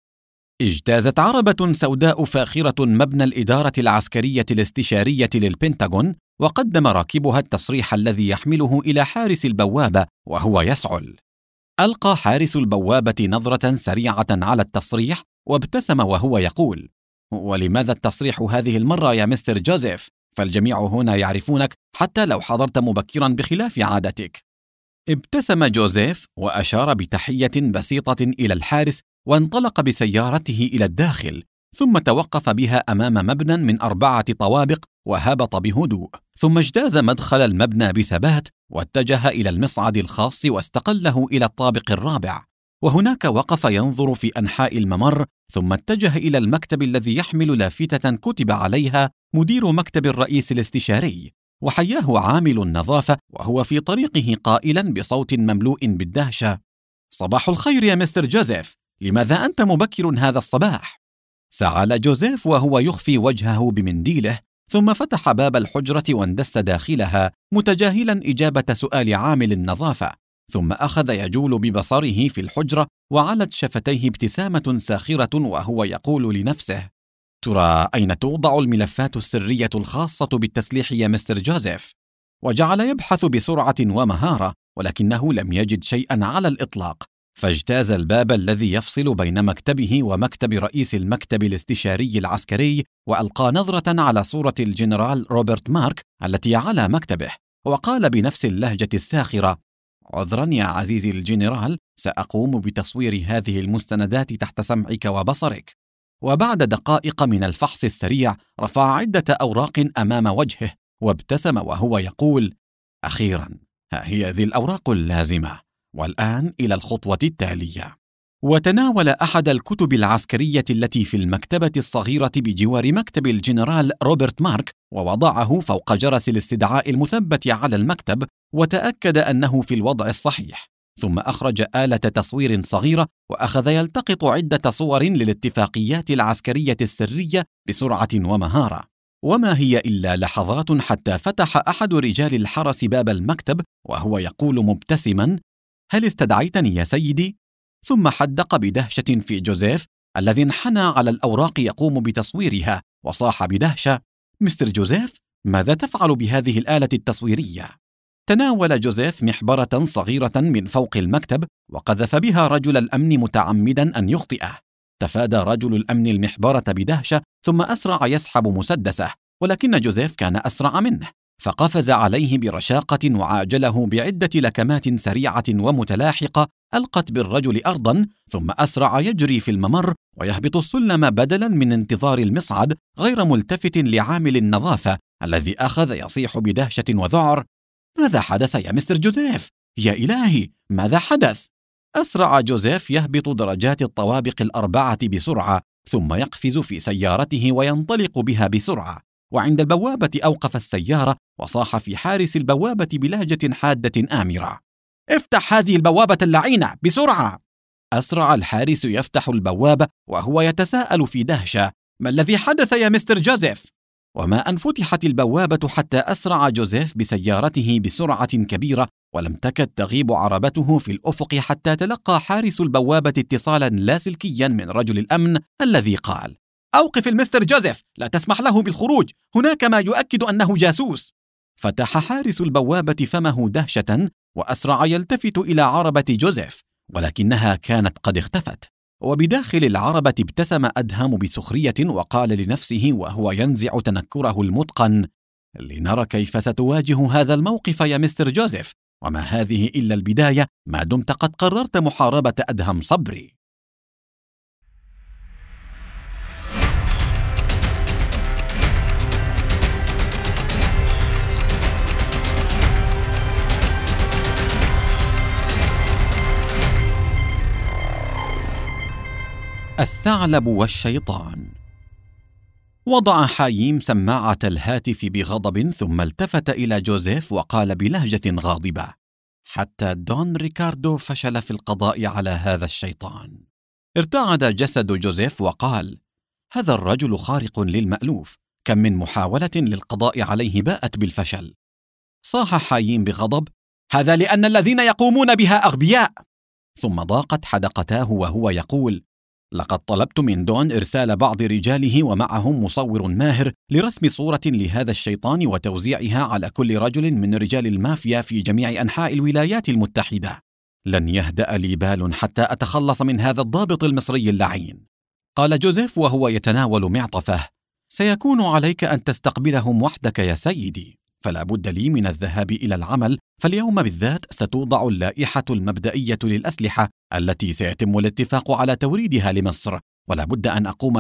اجتازت عربة سوداء فاخرة مبنى الإدارة العسكرية الاستشارية للبنتاغون، وقدم راكبها التصريح الذي يحمله إلى حارس البوابة وهو يسعل. ألقى حارس البوابة نظرة سريعة على التصريح وابتسم وهو يقول: ولماذا التصريح هذه المرة يا مستر جوزيف؟ فالجميع هنا يعرفونك حتى لو حضرت مبكرا بخلاف عادتك. ابتسم جوزيف وأشار بتحية بسيطة إلى الحارس، وانطلق بسيارته إلى الداخل، ثم توقف بها أمام مبنى من 4 طوابق وهبط بهدوء، ثم اجتاز مدخل المبنى بثبات واتجه إلى المصعد الخاص واستقله إلى الطابق الرابع، وهناك وقف ينظر في أنحاء الممر، ثم اتجه إلى المكتب الذي يحمل لافتة كتب عليها مدير مكتب الرئيس الاستشاري، وحياه عامل النظافة وهو في طريقه قائلا بصوت مملوء بالدهشة: صباح الخير يا مستر جوزيف، لماذا أنت مبكر هذا الصباح؟ سعال جوزيف وهو يخفي وجهه بمنديله، ثم فتح باب الحجرة واندس داخلها متجاهلا إجابة سؤال عامل النظافة، ثم أخذ يجول ببصره في الحجرة وعلت شفتيه ابتسامة ساخرة وهو يقول لنفسه: ترى أين توضع الملفات السرية الخاصة بالتسليح يا مستر جوزيف؟ وجعل يبحث بسرعة ومهارة، ولكنه لم يجد شيئا على الإطلاق، فاجتاز الباب الذي يفصل بين مكتبه ومكتب رئيس المكتب الاستشاري العسكري، وألقى نظرة على صورة الجنرال روبرت مارك التي على مكتبه، وقال بنفس اللهجة الساخرة: عذرا يا عزيزي الجنرال، سأقوم بتصوير هذه المستندات تحت سمعك وبصرك. وبعد دقائق من الفحص السريع رفع عدة أوراق أمام وجهه وابتسم وهو يقول: أخيرا، ها هي ذي الأوراق اللازمة، والآن إلى الخطوة التالية. وتناول أحد الكتب العسكرية التي في المكتبة الصغيرة بجوار مكتب الجنرال روبرت مارك، ووضعه فوق جرس الاستدعاء المثبت على المكتب، وتأكد أنه في الوضع الصحيح، ثم أخرج آلة تصوير صغيرة وأخذ يلتقط عدة صور للاتفاقيات العسكرية السرية بسرعة ومهارة، وما هي إلا لحظات حتى فتح أحد رجال الحرس باب المكتب وهو يقول مبتسما: هل استدعيتني يا سيدي؟ ثم حدق بدهشة في جوزيف الذي انحنى على الأوراق يقوم بتصويرها، وصاح بدهشة: مستر جوزيف، ماذا تفعل بهذه الآلة التصويرية؟ تناول جوزيف محبرة صغيرة من فوق المكتب وقذف بها رجل الأمن متعمدا أن يخطئه. تفادى رجل الأمن المحبرة بدهشة ثم أسرع يسحب مسدسه، ولكن جوزيف كان أسرع منه، فقفز عليه برشاقة وعاجله بعدة لكمات سريعة ومتلاحقة ألقت بالرجل أرضا، ثم أسرع يجري في الممر ويهبط السلم بدلا من انتظار المصعد، غير ملتفت لعامل النظافة الذي أخذ يصيح بدهشة وذعر: ماذا حدث يا مستر جوزيف؟ يا إلهي، ماذا حدث؟ أسرع جوزيف يهبط درجات الطوابق الأربعة بسرعة، ثم يقفز في سيارته وينطلق بها بسرعة، وعند البوابة أوقف السيارة وصاح في حارس البوابة بلهجة حادة آمرة: افتح هذه البوابة اللعينة بسرعة! أسرع الحارس يفتح البوابة وهو يتساءل في دهشة: ما الذي حدث يا مستر جوزيف؟ وما أن فتحت البوابة حتى أسرع جوزيف بسيارته بسرعة كبيرة، ولم تكد تغيب عربته في الأفق حتى تلقى حارس البوابة اتصالا لاسلكيا من رجل الأمن الذي قال: أوقف المستر جوزيف، لا تسمح له بالخروج، هناك ما يؤكد أنه جاسوس. فتح حارس البوابة فمه دهشة وأسرع يلتفت إلى عربة جوزيف، ولكنها كانت قد اختفت. وبداخل العربة ابتسم أدهم بسخرية وقال لنفسه وهو ينزع تنكره المتقن: لنرى كيف ستواجه هذا الموقف يا مستر جوزيف، وما هذه إلا البداية ما دمت قد قررت محاربة أدهم صبري. الثعلب والشيطان. وضع حاييم سماعة الهاتف بغضب، ثم التفت إلى جوزيف وقال بلهجة غاضبة: حتى دون ريكاردو فشل في القضاء على هذا الشيطان. ارتعد جسد جوزيف وقال: هذا الرجل خارق للمألوف، كم من محاولة للقضاء عليه باءت بالفشل. صاح حاييم بغضب: هذا لأن الذين يقومون بها أغبياء. ثم ضاقت حدقتاه وهو يقول: لقد طلبت من دون إرسال بعض رجاله ومعهم مصور ماهر لرسم صورة لهذا الشيطان وتوزيعها على كل رجل من رجال المافيا في جميع أنحاء الولايات المتحدة. لن يهدأ لي بال حتى أتخلص من هذا الضابط المصري اللعين. قال جوزيف وهو يتناول معطفه: سيكون عليك أن تستقبلهم وحدك يا سيدي، فلا بد لي من الذهاب إلى العمل، فاليوم بالذات ستوضع اللائحة المبدئية للأسلحة التي سيتم الاتفاق على توريدها لمصر، ولا بد أن أقوم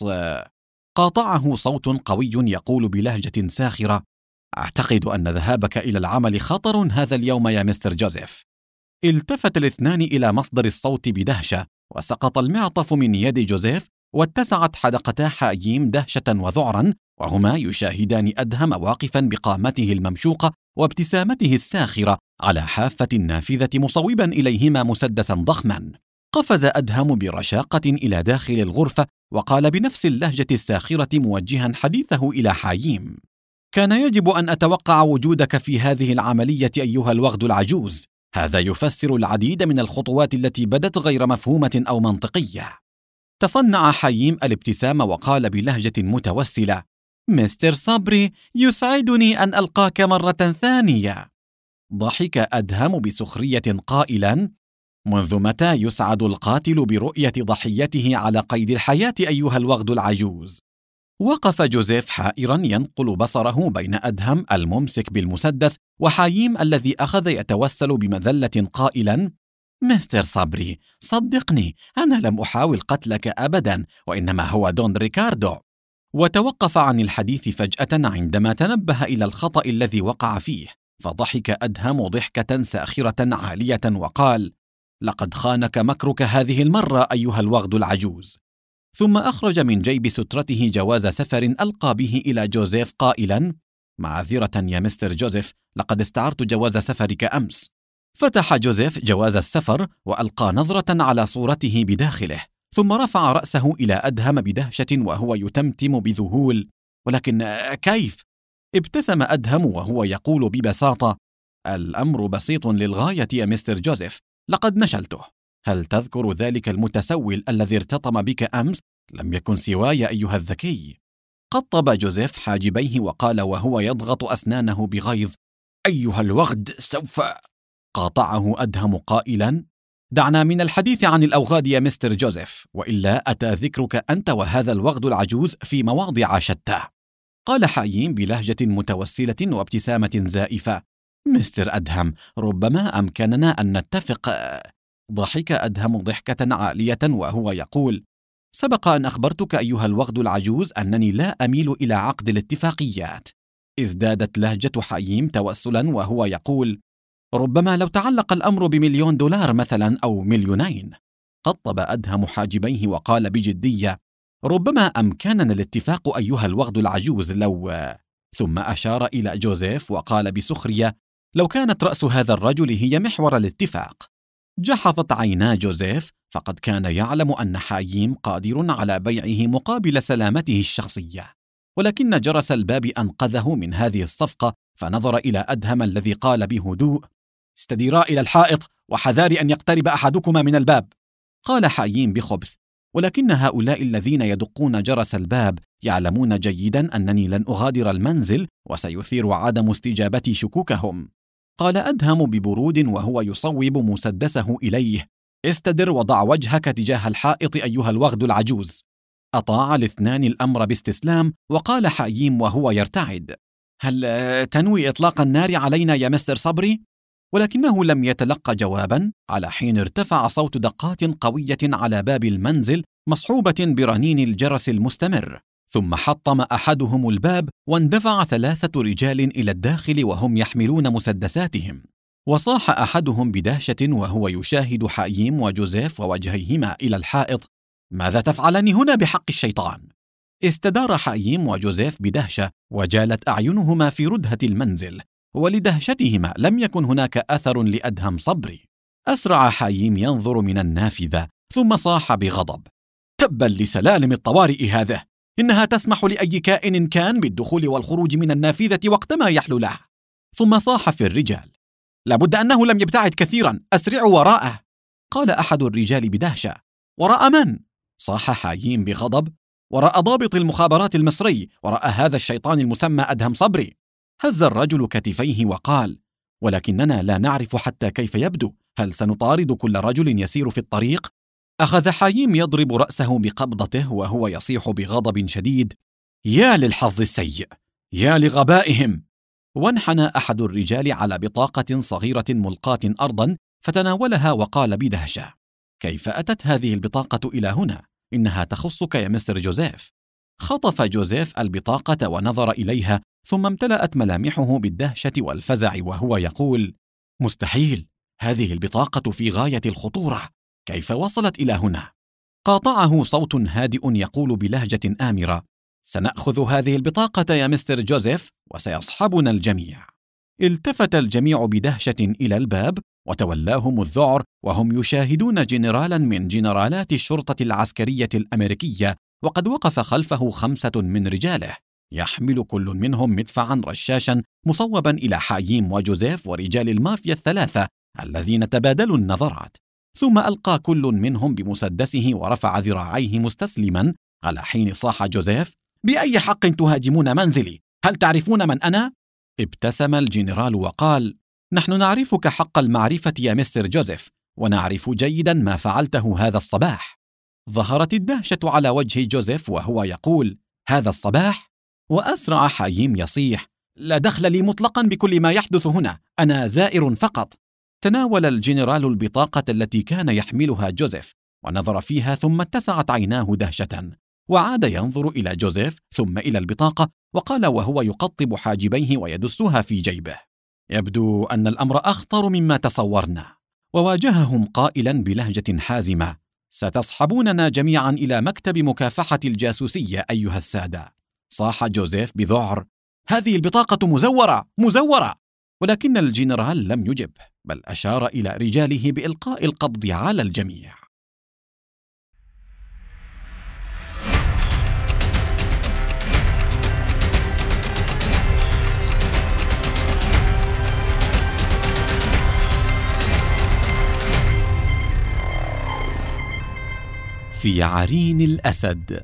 قاطعه صوت قوي يقول بلهجة ساخرة: أعتقد أن ذهابك إلى العمل خطر هذا اليوم يا مستر جوزيف. التفت الاثنان إلى مصدر الصوت بدهشة، وسقط المعطف من يد جوزيف، واتسعت حدقتا حاييم دهشة وذعرا، وهما يشاهدان أدهم واقفا بقامته الممشوقة وابتسامته الساخرة على حافة النافذة مصوبا إليهما مسدسا ضخما. قفز أدهم برشاقة إلى داخل الغرفة وقال بنفس اللهجة الساخرة موجها حديثه إلى حاييم: كان يجب أن أتوقع وجودك في هذه العملية أيها الوغد العجوز، هذا يفسر العديد من الخطوات التي بدت غير مفهومة أو منطقية. تصنع حاييم الابتسام وقال بلهجة متوسلة: مستر صبري، يسعدني أن ألقاك مرة ثانية. ضحك أدهم بسخرية قائلا: منذ متى يسعد القاتل برؤية ضحيته على قيد الحياة أيها الوغد العجوز؟ وقف جوزيف حائرا ينقل بصره بين أدهم الممسك بالمسدس وحاييم الذي أخذ يتوسل بمذلة قائلا: مستر صبري، صدقني، أنا لم أحاول قتلك أبدا، وإنما هو دون ريكاردو. وتوقف عن الحديث فجأة عندما تنبه إلى الخطأ الذي وقع فيه، فضحك أدهم ضحكة ساخرة عالية وقال: لقد خانك مكرك هذه المرة أيها الوغد العجوز. ثم أخرج من جيب سترته جواز سفر ألقى به إلى جوزيف قائلا: معذرة يا مستر جوزيف، لقد استعرت جواز سفرك أمس. فتح جوزيف جواز السفر وألقى نظرة على صورته بداخله، ثم رفع رأسه إلى أدهم بدهشة وهو يتمتم بذهول: ولكن كيف؟ ابتسم أدهم وهو يقول ببساطة: الأمر بسيط للغاية يا مستر جوزيف، لقد نشلته. هل تذكر ذلك المتسول الذي ارتطم بك أمس؟ لم يكن سواي أيها الذكي. قطب جوزيف حاجبيه وقال وهو يضغط أسنانه بغيظ: أيها الوغد، سوف... قاطعه أدهم قائلا: دعنا من الحديث عن الأوغاد يا مستر جوزيف، وإلا أتى ذكرك أنت وهذا الوغد العجوز في مواضع شتى. قال حاييم بلهجة متوسلة وابتسامة زائفة: مستر أدهم، ربما أمكننا أن نتفق. ضحك أدهم ضحكة عالية وهو يقول: سبق أن أخبرتك أيها الوغد العجوز أنني لا أميل إلى عقد الاتفاقيات. ازدادت لهجة حاييم توسلا وهو يقول: ربما لو تعلق الأمر ب1,000,000 مثلا أو 2,000,000. قطب أدهم حاجبيه وقال بجدية: ربما أمكننا الاتفاق أيها الوغد العجوز لو... ثم أشار إلى جوزيف وقال بسخرية: لو كانت رأس هذا الرجل هي محور الاتفاق. جحظت عينا جوزيف، فقد كان يعلم أن حاييم قادر على بيعه مقابل سلامته الشخصية، ولكن جرس الباب أنقذه من هذه الصفقة، فنظر إلى أدهم الذي قال بهدوء: استديرا إلى الحائط وحذار أن يقترب أحدكما من الباب. قال حاييم بخبث: ولكن هؤلاء الذين يدقون جرس الباب يعلمون جيدا أنني لن أغادر المنزل، وسيثير عدم استجابتي شكوكهم. قال أدهم ببرود وهو يصوب مسدسه إليه: استدر وضع وجهك تجاه الحائط أيها الوغد العجوز. أطاع الاثنان الأمر باستسلام، وقال حاييم وهو يرتعد: هل تنوي إطلاق النار علينا يا مستر صبري؟ ولكنه لم يتلقى جوابا، على حين ارتفع صوت دقات قوية على باب المنزل مصحوبة برنين الجرس المستمر، ثم حطم أحدهم الباب واندفع 3 رجال إلى الداخل وهم يحملون مسدساتهم. وصاح أحدهم بدهشة وهو يشاهد حاييم وجوزيف ووجهيهما إلى الحائط: ماذا تفعلان هنا بحق الشيطان؟ استدار حاييم وجوزيف بدهشة، وجالت أعينهما في ردهة المنزل، ولدهشتهما لم يكن هناك أثر لأدهم صبري. أسرع حاييم ينظر من النافذة، ثم صاح بغضب: تبا لسلالم الطوارئ هذه، إنها تسمح لأي كائن كان بالدخول والخروج من النافذة وقتما يحلو له. ثم صاح في الرجال: لابد أنه لم يبتعد كثيرا، أسرعوا وراءه. قال أحد الرجال بدهشة: وراء من؟ صاح حاييم بغضب: وراء ضابط المخابرات المصري، وراء هذا الشيطان المسمى أدهم صبري. هز الرجل كتفيه وقال: ولكننا لا نعرف حتى كيف يبدو، هل سنطارد كل رجل يسير في الطريق؟ أخذ حاييم يضرب رأسه بقبضته وهو يصيح بغضب شديد: يا للحظ السيء، يا لغبائهم. وانحنى أحد الرجال على بطاقة صغيرة ملقاة أرضا فتناولها وقال بدهشة: كيف أتت هذه البطاقة إلى هنا؟ إنها تخصك يا مستر جوزيف. خطف جوزيف البطاقة ونظر إليها، ثم امتلأت ملامحه بالدهشة والفزع وهو يقول: مستحيل، هذه البطاقة في غاية الخطورة، كيف وصلت إلى هنا؟ قاطعه صوت هادئ يقول بلهجة آمرة: سنأخذ هذه البطاقة يا مستر جوزيف وسيصحبنا الجميع. التفت الجميع بدهشة إلى الباب، وتولاهم الذعر وهم يشاهدون جنرالا من جنرالات الشرطة العسكرية الأمريكية، وقد وقف خلفه 5 من رجاله، يحمل كل منهم مدفعا رشاشا مصوبا إلى حاييم وجوزيف ورجال المافيا 3 الذين تبادلوا النظرات. ثم ألقى كل منهم بمسدسه ورفع ذراعيه مستسلما، على حين صاح جوزيف: بأي حق تهاجمون منزلي؟ هل تعرفون من أنا؟ ابتسم الجنرال وقال: نحن نعرفك حق المعرفة يا مستر جوزيف، ونعرف جيدا ما فعلته هذا الصباح. ظهرت الدهشة على وجه جوزيف وهو يقول: هذا الصباح؟ وأسرع حاييم يصيح: لا دخل لي مطلقا بكل ما يحدث هنا، أنا زائر فقط. تناول الجنرال البطاقة التي كان يحملها جوزيف ونظر فيها، ثم اتسعت عيناه دهشة، وعاد ينظر إلى جوزيف ثم إلى البطاقة، وقال وهو يقطب حاجبيه ويدسها في جيبه: يبدو أن الأمر أخطر مما تصورنا. وواجههم قائلا بلهجة حازمة: ستصحبوننا جميعا إلى مكتب مكافحة الجاسوسية أيها السادة. صاح جوزيف بذعر: هذه البطاقة مزورة مزورة. ولكن الجنرال لم يجب، بل أشار إلى رجاله بإلقاء القبض على الجميع. في عرين الأسد.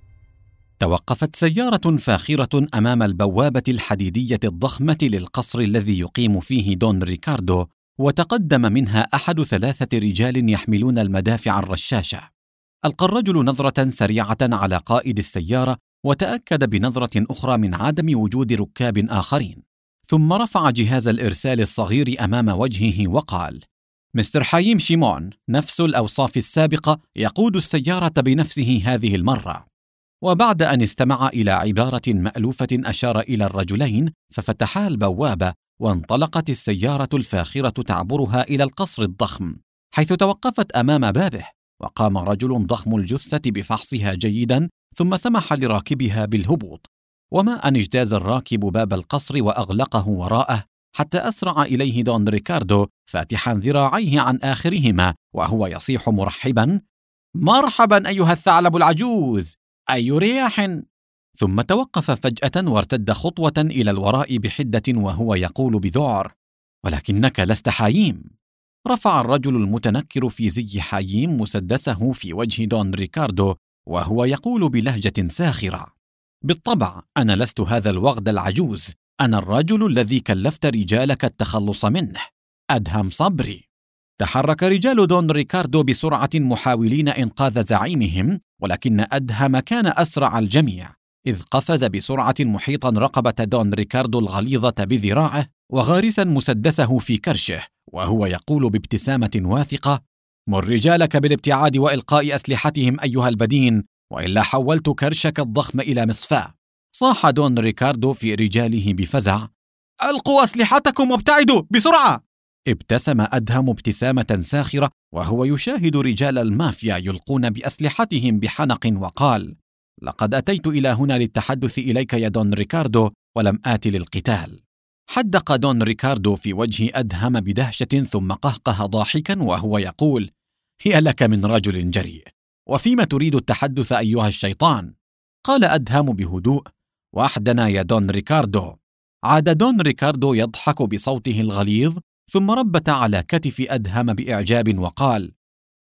توقفت سيارة فاخرة أمام البوابة الحديدية الضخمة للقصر الذي يقيم فيه دون ريكاردو، وتقدم منها أحد 3 رجال يحملون المدافع الرشاشة. ألقى الرجل نظرة سريعة على قائد السيارة، وتأكد بنظرة أخرى من عدم وجود ركاب آخرين، ثم رفع جهاز الإرسال الصغير أمام وجهه وقال: مستر حايم شيمون، نفس الأوصاف السابقة، يقود السيارة بنفسه هذه المرة. وبعد أن استمع إلى عبارة مألوفة أشار إلى الرجلين، ففتحا البوابة، وانطلقت السيارة الفاخرة تعبرها إلى القصر الضخم، حيث توقفت أمام بابه، وقام رجل ضخم الجثة بفحصها جيدا، ثم سمح لراكبها بالهبوط. وما أن اجتاز الراكب باب القصر وأغلقه وراءه، حتى أسرع إليه دون ريكاردو فاتحا ذراعيه عن آخرهما وهو يصيح مرحبا: مرحبا أيها الثعلب العجوز، أي رياح. ثم توقف فجأة وارتد خطوة إلى الوراء بحدة وهو يقول بذعر: ولكنك لست حايم. رفع الرجل المتنكر في زي حايم مسدسه في وجه دون ريكاردو وهو يقول بلهجة ساخرة: بالطبع أنا لست هذا الوغد العجوز، أنا الرجل الذي كلفت رجالك التخلص منه، أدهم صبري. تحرك رجال دون ريكاردو بسرعة محاولين إنقاذ زعيمهم، ولكن أدهم كان أسرع الجميع، إذ قفز بسرعة محيطا رقبة دون ريكاردو الغليظة بذراعه وغارسا مسدسه في كرشه، وهو يقول بابتسامة واثقة: مر رجالك بالابتعاد وإلقاء أسلحتهم أيها البدين، وإلا حولت كرشك الضخم إلى مصفاة. صاح دون ريكاردو في رجاله بفزع: ألقوا أسلحتكم وابتعدوا بسرعة! ابتسم أدهم ابتسامة ساخرة وهو يشاهد رجال المافيا يلقون بأسلحتهم بحنق، وقال: لقد أتيت إلى هنا للتحدث إليك يا دون ريكاردو، ولم آت للقتال. حدق دون ريكاردو في وجه أدهم بدهشة، ثم قهقه ضاحكا وهو يقول: هي لك من رجل جريء، وفيما تريد التحدث أيها الشيطان؟ قال أدهم بهدوء: وحدنا يا دون ريكاردو. عاد دون ريكاردو يضحك بصوته الغليظ، ثم ربت على كتف أدهم بإعجاب وقال: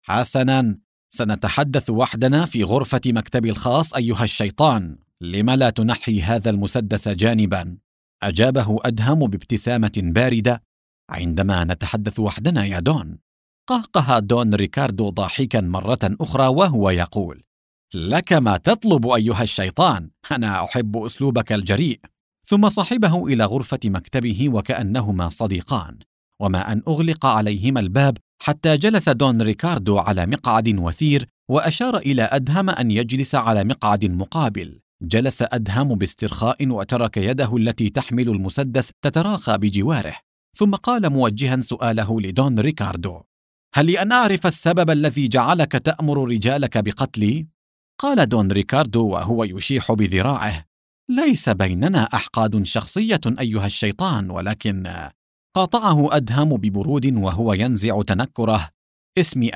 حسنا، سنتحدث وحدنا في غرفة مكتبي الخاص أيها الشيطان، لم لا تنحي هذا المسدس جانبا؟ أجابه أدهم بابتسامة باردة: عندما نتحدث وحدنا يا دون. قهقه دون ريكاردو ضاحكا مرة أخرى وهو يقول: لك ما تطلب أيها الشيطان، أنا أحب أسلوبك الجريء. ثم صحبه إلى غرفة مكتبه وكأنهما صديقان، وما أن أغلق عليهما الباب حتى جلس دون ريكاردو على مقعد وثير، وأشار إلى أدهم أن يجلس على مقعد مقابل. جلس أدهم باسترخاء وترك يده التي تحمل المسدس تتراخى بجواره، ثم قال موجها سؤاله لدون ريكاردو: هل لي أن أعرف السبب الذي جعلك تأمر رجالك بقتلي؟ قال دون ريكاردو وهو يشيح بذراعه: ليس بيننا أحقاد شخصية أيها الشيطان، ولكن... قاطعه أدهم ببرود وهو ينزع تنكره: اسمي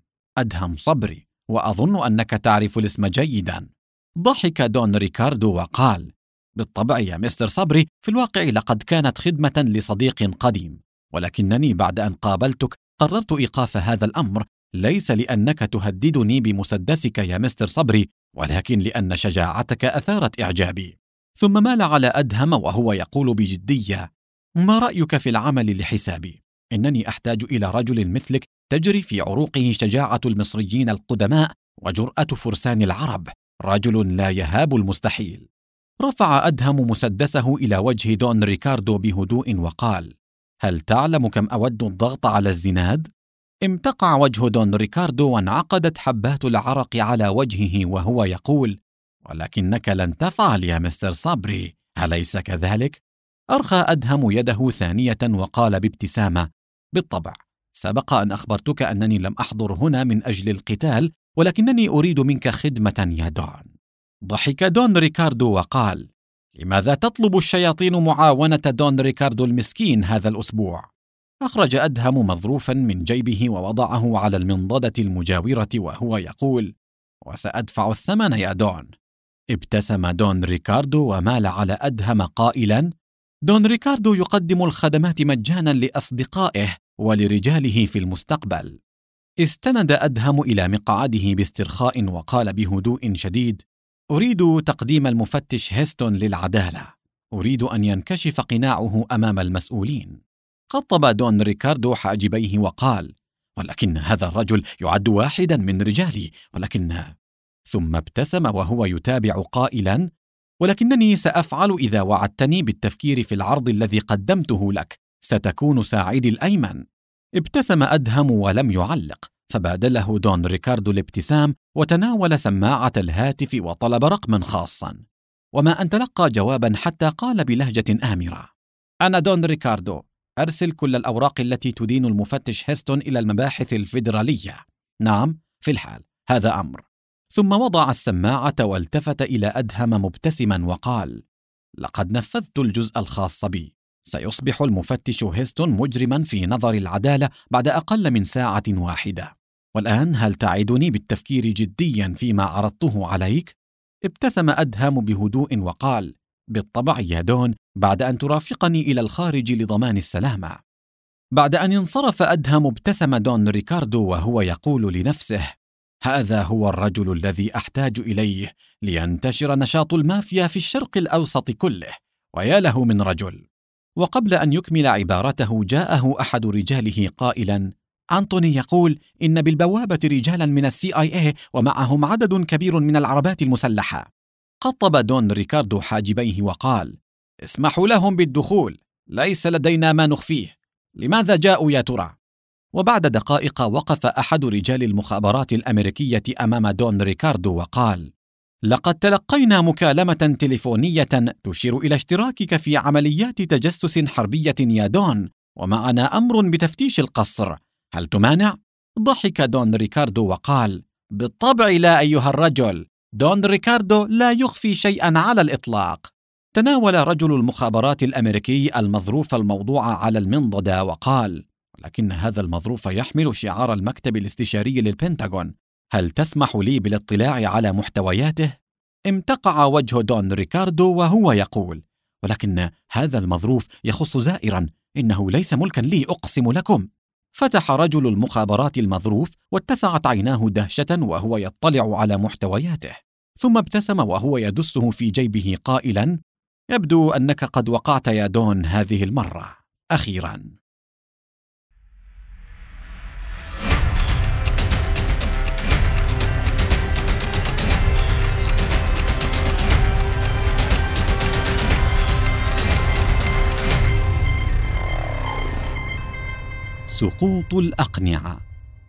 أدهم صبري، وأظن أنك تعرف الاسم جيدا. ضحك دون ريكاردو وقال: بالطبع يا مستر صبري، في الواقع لقد كانت خدمة لصديق قديم، ولكنني بعد أن قابلتك قررت إيقاف هذا الأمر، ليس لأنك تهددني بمسدسك يا مستر صبري، ولكن لأن شجاعتك أثارت إعجابي. ثم مال على أدهم وهو يقول بجدية: ما رأيك في العمل لحسابي؟ إنني أحتاج إلى رجل مثلك تجري في عروقه شجاعة المصريين القدماء وجرأة فرسان العرب، رجل لا يهاب المستحيل. رفع أدهم مسدسه إلى وجه دون ريكاردو بهدوء وقال: هل تعلم كم أود الضغط على الزناد؟ امتقع وجه دون ريكاردو وانعقدت حبات العرق على وجهه وهو يقول: ولكنك لن تفعل يا مستر صبري، أليس كذلك؟ أرخى أدهم يده ثانية وقال بابتسامة: بالطبع، سبق أن أخبرتك أنني لم أحضر هنا من أجل القتال، ولكنني أريد منك خدمة يا دون. ضحك دون ريكاردو وقال: لماذا تطلب الشياطين معاونة دون ريكاردو المسكين هذا الأسبوع؟ أخرج أدهم مظروفا من جيبه ووضعه على المنضدة المجاورة وهو يقول: وسأدفع الثمن يا دون. ابتسم دون ريكاردو ومال على أدهم قائلا: دون ريكاردو يقدم الخدمات مجانا لأصدقائه ولرجاله في المستقبل. استند أدهم إلى مقعده باسترخاء وقال بهدوء شديد: أريد تقديم المفتش هيستون للعدالة. أريد أن ينكشف قناعه أمام المسؤولين. خطب دون ريكاردو حاجبيه وقال: ولكن هذا الرجل يعد واحدا من رجالي، ثم ابتسم وهو يتابع قائلا: ولكنني سأفعل إذا وعدتني بالتفكير في العرض الذي قدمته لك، ستكون ساعدي الأيمن. ابتسم أدهم ولم يعلق، فبادله دون ريكاردو الابتسام وتناول سماعة الهاتف وطلب رقما خاصا، وما أن تلقى جوابا حتى قال بلهجة آمرة: أنا دون ريكاردو، أرسل كل الأوراق التي تدين المفتش هيستون إلى المباحث الفيدرالية. نعم، في الحال، هذا أمر. ثم وضع السماعة والتفت إلى أدهم مبتسما وقال: لقد نفذت الجزء الخاص بي. سيصبح المفتش هيستون مجرما في نظر العدالة بعد أقل من ساعة واحدة. والآن هل تعدني بالتفكير جديا فيما عرضته عليك؟ ابتسم أدهم بهدوء وقال: بالطبع يا دون، بعد أن ترافقني إلى الخارج لضمان السلامة. بعد أن انصرف أدهم ابتسم دون ريكاردو وهو يقول لنفسه: هذا هو الرجل الذي أحتاج إليه لينتشر نشاط المافيا في الشرق الأوسط كله، ويا له من رجل. وقبل أن يكمل عبارته جاءه أحد رجاله قائلا: أنتوني يقول إن بالبوابة رجالا من CIA ومعهم عدد كبير من العربات المسلحة. خطب دون ريكاردو حاجبيه وقال: اسمحوا لهم بالدخول، ليس لدينا ما نخفيه. لماذا جاءوا يا ترى؟ وبعد دقائق وقف أحد رجال المخابرات الأمريكية أمام دون ريكاردو وقال: لقد تلقينا مكالمة تليفونية تشير إلى اشتراكك في عمليات تجسس حربية يا دون، ومعنا أمر بتفتيش القصر، هل تمانع؟ ضحك دون ريكاردو وقال: بالطبع لا أيها الرجل، دون ريكاردو لا يخفي شيئا على الإطلاق. تناول رجل المخابرات الأمريكي المظروف الموضوع على المنضدة وقال: لكن هذا المظروف يحمل شعار المكتب الاستشاري للبنتاغون، هل تسمح لي بالاطلاع على محتوياته؟ امتقع وجه دون ريكاردو وهو يقول: ولكن هذا المظروف يخص زائرا، إنه ليس ملكا لي أقسم لكم. فتح رجل المخابرات المظروف واتسعت عيناه دهشة وهو يطلع على محتوياته، ثم ابتسم وهو يدسه في جيبه قائلا: يبدو أنك قد وقعت يا دون هذه المرة أخيرا. سقوط الأقنعة.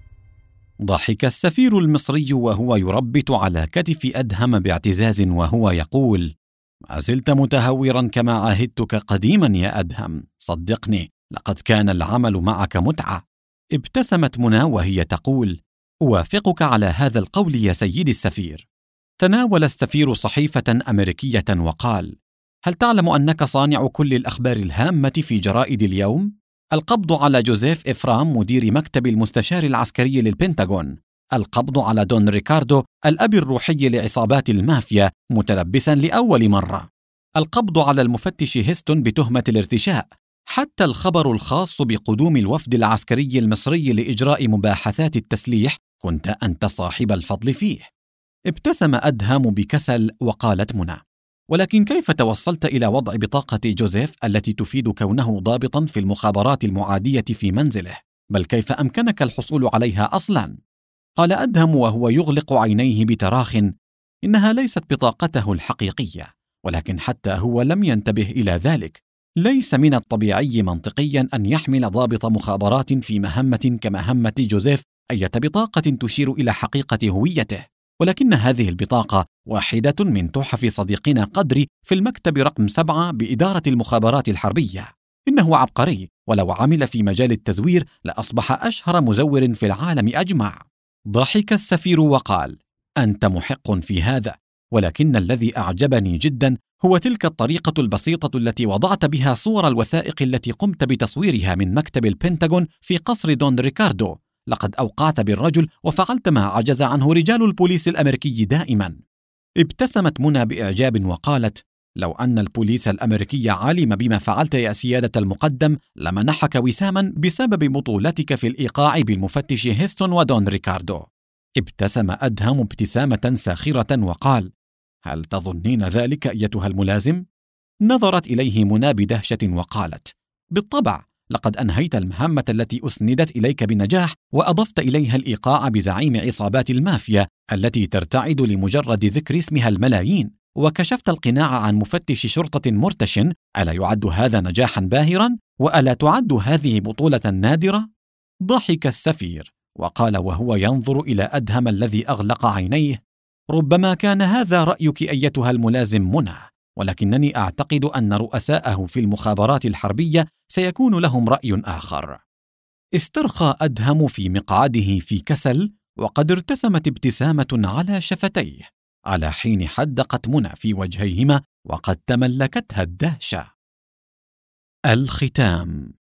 ضحك السفير المصري وهو يربت على كتف أدهم باعتزاز وهو يقول: ما زلت متهورا كما عاهدتك قديما يا أدهم، صدقني لقد كان العمل معك متعة. ابتسمت منى وهي تقول: أوافقك على هذا القول يا سيدي السفير. تناول السفير صحيفة أمريكية وقال: هل تعلم أنك صانع كل الأخبار الهامة في جرائد اليوم؟ القبض على جوزيف إفرام مدير مكتب المستشار العسكري للبنتاغون، القبض على دون ريكاردو الأب الروحي لعصابات المافيا متلبسا لأول مرة، القبض على المفتش هيستون بتهمة الارتشاء، حتى الخبر الخاص بقدوم الوفد العسكري المصري لإجراء مباحثات التسليح كنت أنت صاحب الفضل فيه. ابتسم أدهم بكسل وقالت منى: ولكن كيف توصلت إلى وضع بطاقة جوزيف التي تفيد كونه ضابطا في المخابرات المعادية في منزله؟ بل كيف أمكنك الحصول عليها أصلا؟ قال أدهم وهو يغلق عينيه بتراخ: إنها ليست بطاقته الحقيقية، ولكن حتى هو لم ينتبه إلى ذلك. ليس من الطبيعي منطقيا أن يحمل ضابط مخابرات في مهمة كمهمة جوزيف أي بطاقة تشير إلى حقيقة هويته، ولكن هذه البطاقة واحدة من تحف صديقنا قدري في المكتب رقم 7 بإدارة المخابرات الحربية. إنه عبقري، ولو عمل في مجال التزوير لأصبح أشهر مزور في العالم أجمع. ضحك السفير وقال: أنت محق في هذا، ولكن الذي أعجبني جدا هو تلك الطريقة البسيطة التي وضعت بها صور الوثائق التي قمت بتصويرها من مكتب البنتاغون في قصر دون ريكاردو. لقد أوقعت بالرجل وفعلت ما عجز عنه رجال البوليس الأمريكي دائما. ابتسمت منى بإعجاب وقالت: لو أن البوليس الأمريكي علم بما فعلت يا سيادة المقدم لمنحك وساما بسبب بطولتك في الإيقاع بالمفتش هيستون ودون ريكاردو. ابتسم أدهم ابتسامة ساخرة وقال: هل تظنين ذلك أيتها الملازم؟ نظرت إليه منى بدهشة وقالت: بالطبع، لقد أنهيت المهمة التي أسندت إليك بنجاح، وأضفت إليها الإيقاع بزعيم عصابات المافيا التي ترتعد لمجرد ذكر اسمها الملايين، وكشفت القناع عن مفتش شرطة مرتش. ألا يعد هذا نجاحا باهرا؟ وألا تعد هذه بطولة نادرة؟ ضحك السفير وقال وهو ينظر إلى أدهم الذي أغلق عينيه: ربما كان هذا رأيك أيتها الملازم منى، ولكنني أعتقد أن رؤساءه في المخابرات الحربية سيكون لهم رأي آخر. استرخى أدهم في مقعده في كسل، وقد ارتسمت ابتسامة على شفتيه، على حين حدقت منى في وجهيهما وقد تملكتها الدهشة. الختام.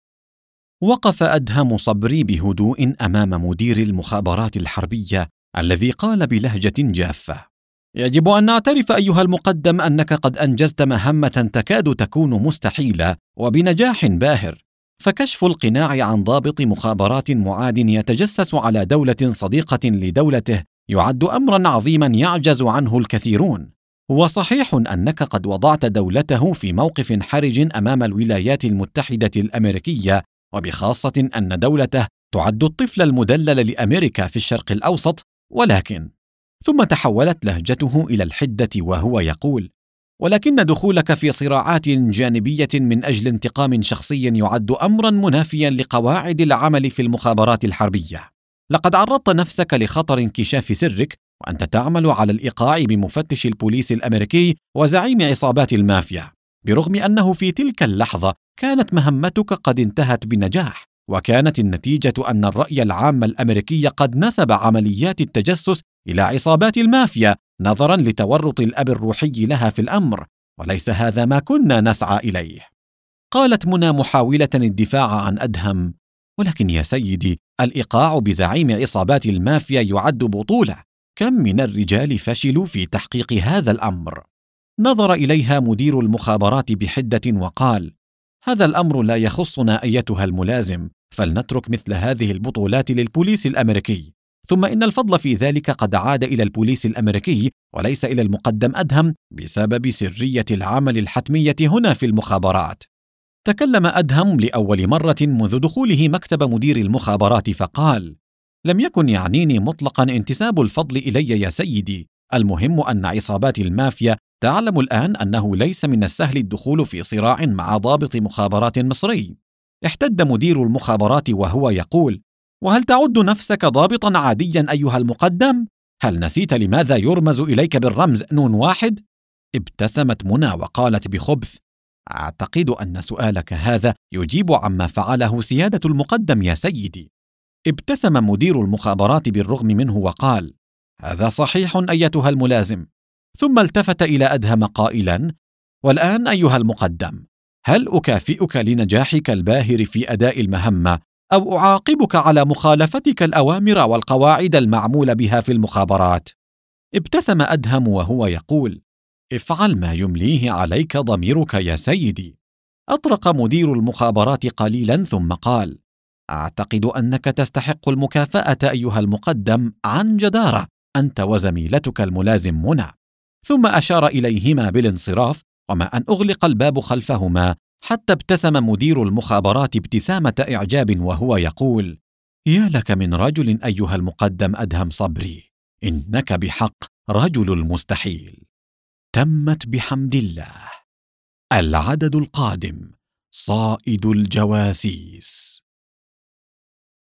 وقف أدهم صبري بهدوء أمام مدير المخابرات الحربية الذي قال بلهجة جافة: يجب أن نعترف أيها المقدم أنك قد أنجزت مهمة تكاد تكون مستحيلة وبنجاح باهر، فكشف القناع عن ضابط مخابرات معاد يتجسس على دولة صديقة لدولته يعد أمرا عظيما يعجز عنه الكثيرون. وصحيح أنك قد وضعت دولته في موقف حرج أمام الولايات المتحدة الأمريكية، وبخاصة أن دولته تعد الطفل المدلل لأمريكا في الشرق الأوسط، ولكن. ثم تحولت لهجته إلى الحدة وهو يقول: ولكن دخولك في صراعات جانبية من أجل انتقام شخصي يعد أمرا منافيا لقواعد العمل في المخابرات الحربية. لقد عرضت نفسك لخطر انكشاف سرك وأنت تعمل على الإيقاع بمفتش البوليس الأمريكي وزعيم عصابات المافيا، برغم أنه في تلك اللحظة كانت مهمتك قد انتهت بنجاح، وكانت النتيجة أن الرأي العام الأمريكي قد نسب عمليات التجسس إلى عصابات المافيا نظرا لتورط الأب الروحي لها في الأمر، وليس هذا ما كنا نسعى إليه. قالت منى محاولة الدفاع عن أدهم: ولكن يا سيدي، الإيقاع بزعيم عصابات المافيا يعد بطولة، كم من الرجال فشلوا في تحقيق هذا الأمر؟ نظر إليها مدير المخابرات بحدة وقال: هذا الأمر لا يخصنا أيتها الملازم، فلنترك مثل هذه البطولات للبوليس الأمريكي، ثم إن الفضل في ذلك قد عاد إلى البوليس الأمريكي وليس إلى المقدم أدهم بسبب سرية العمل الحتمية هنا في المخابرات. تكلم أدهم لأول مرة منذ دخوله مكتب مدير المخابرات فقال: لم يكن يعنيني مطلقا انتساب الفضل إلي يا سيدي، المهم أن عصابات المافيا تعلم الآن أنه ليس من السهل الدخول في صراع مع ضابط مخابرات مصري. احتد مدير المخابرات وهو يقول: وهل تعد نفسك ضابطا عاديا أيها المقدم؟ هل نسيت لماذا يرمز إليك بالرمز نون واحد؟ ابتسمت منى وقالت بخبث: أعتقد أن سؤالك هذا يجيب عما فعله سيادة المقدم يا سيدي. ابتسم مدير المخابرات بالرغم منه وقال: هذا صحيح أيتها الملازم. ثم التفت إلى أدهم قائلا: والآن أيها المقدم، هل أكافئك لنجاحك الباهر في أداء المهمة أو أعاقبك على مخالفتك الأوامر والقواعد المعمول بها في المخابرات؟ ابتسم أدهم وهو يقول: افعل ما يمليه عليك ضميرك يا سيدي. أطرق مدير المخابرات قليلا ثم قال: أعتقد أنك تستحق المكافأة أيها المقدم عن جدارة، أنت وزميلتك الملازم منى. ثم أشار إليهما بالانصراف، وما أن أغلق الباب خلفهما حتى ابتسم مدير المخابرات ابتسامة إعجاب وهو يقول: يا لك من رجل أيها المقدم أدهم صبري، إنك بحق رجل المستحيل. تمت بحمد الله. العدد القادم: صائد الجواسيس.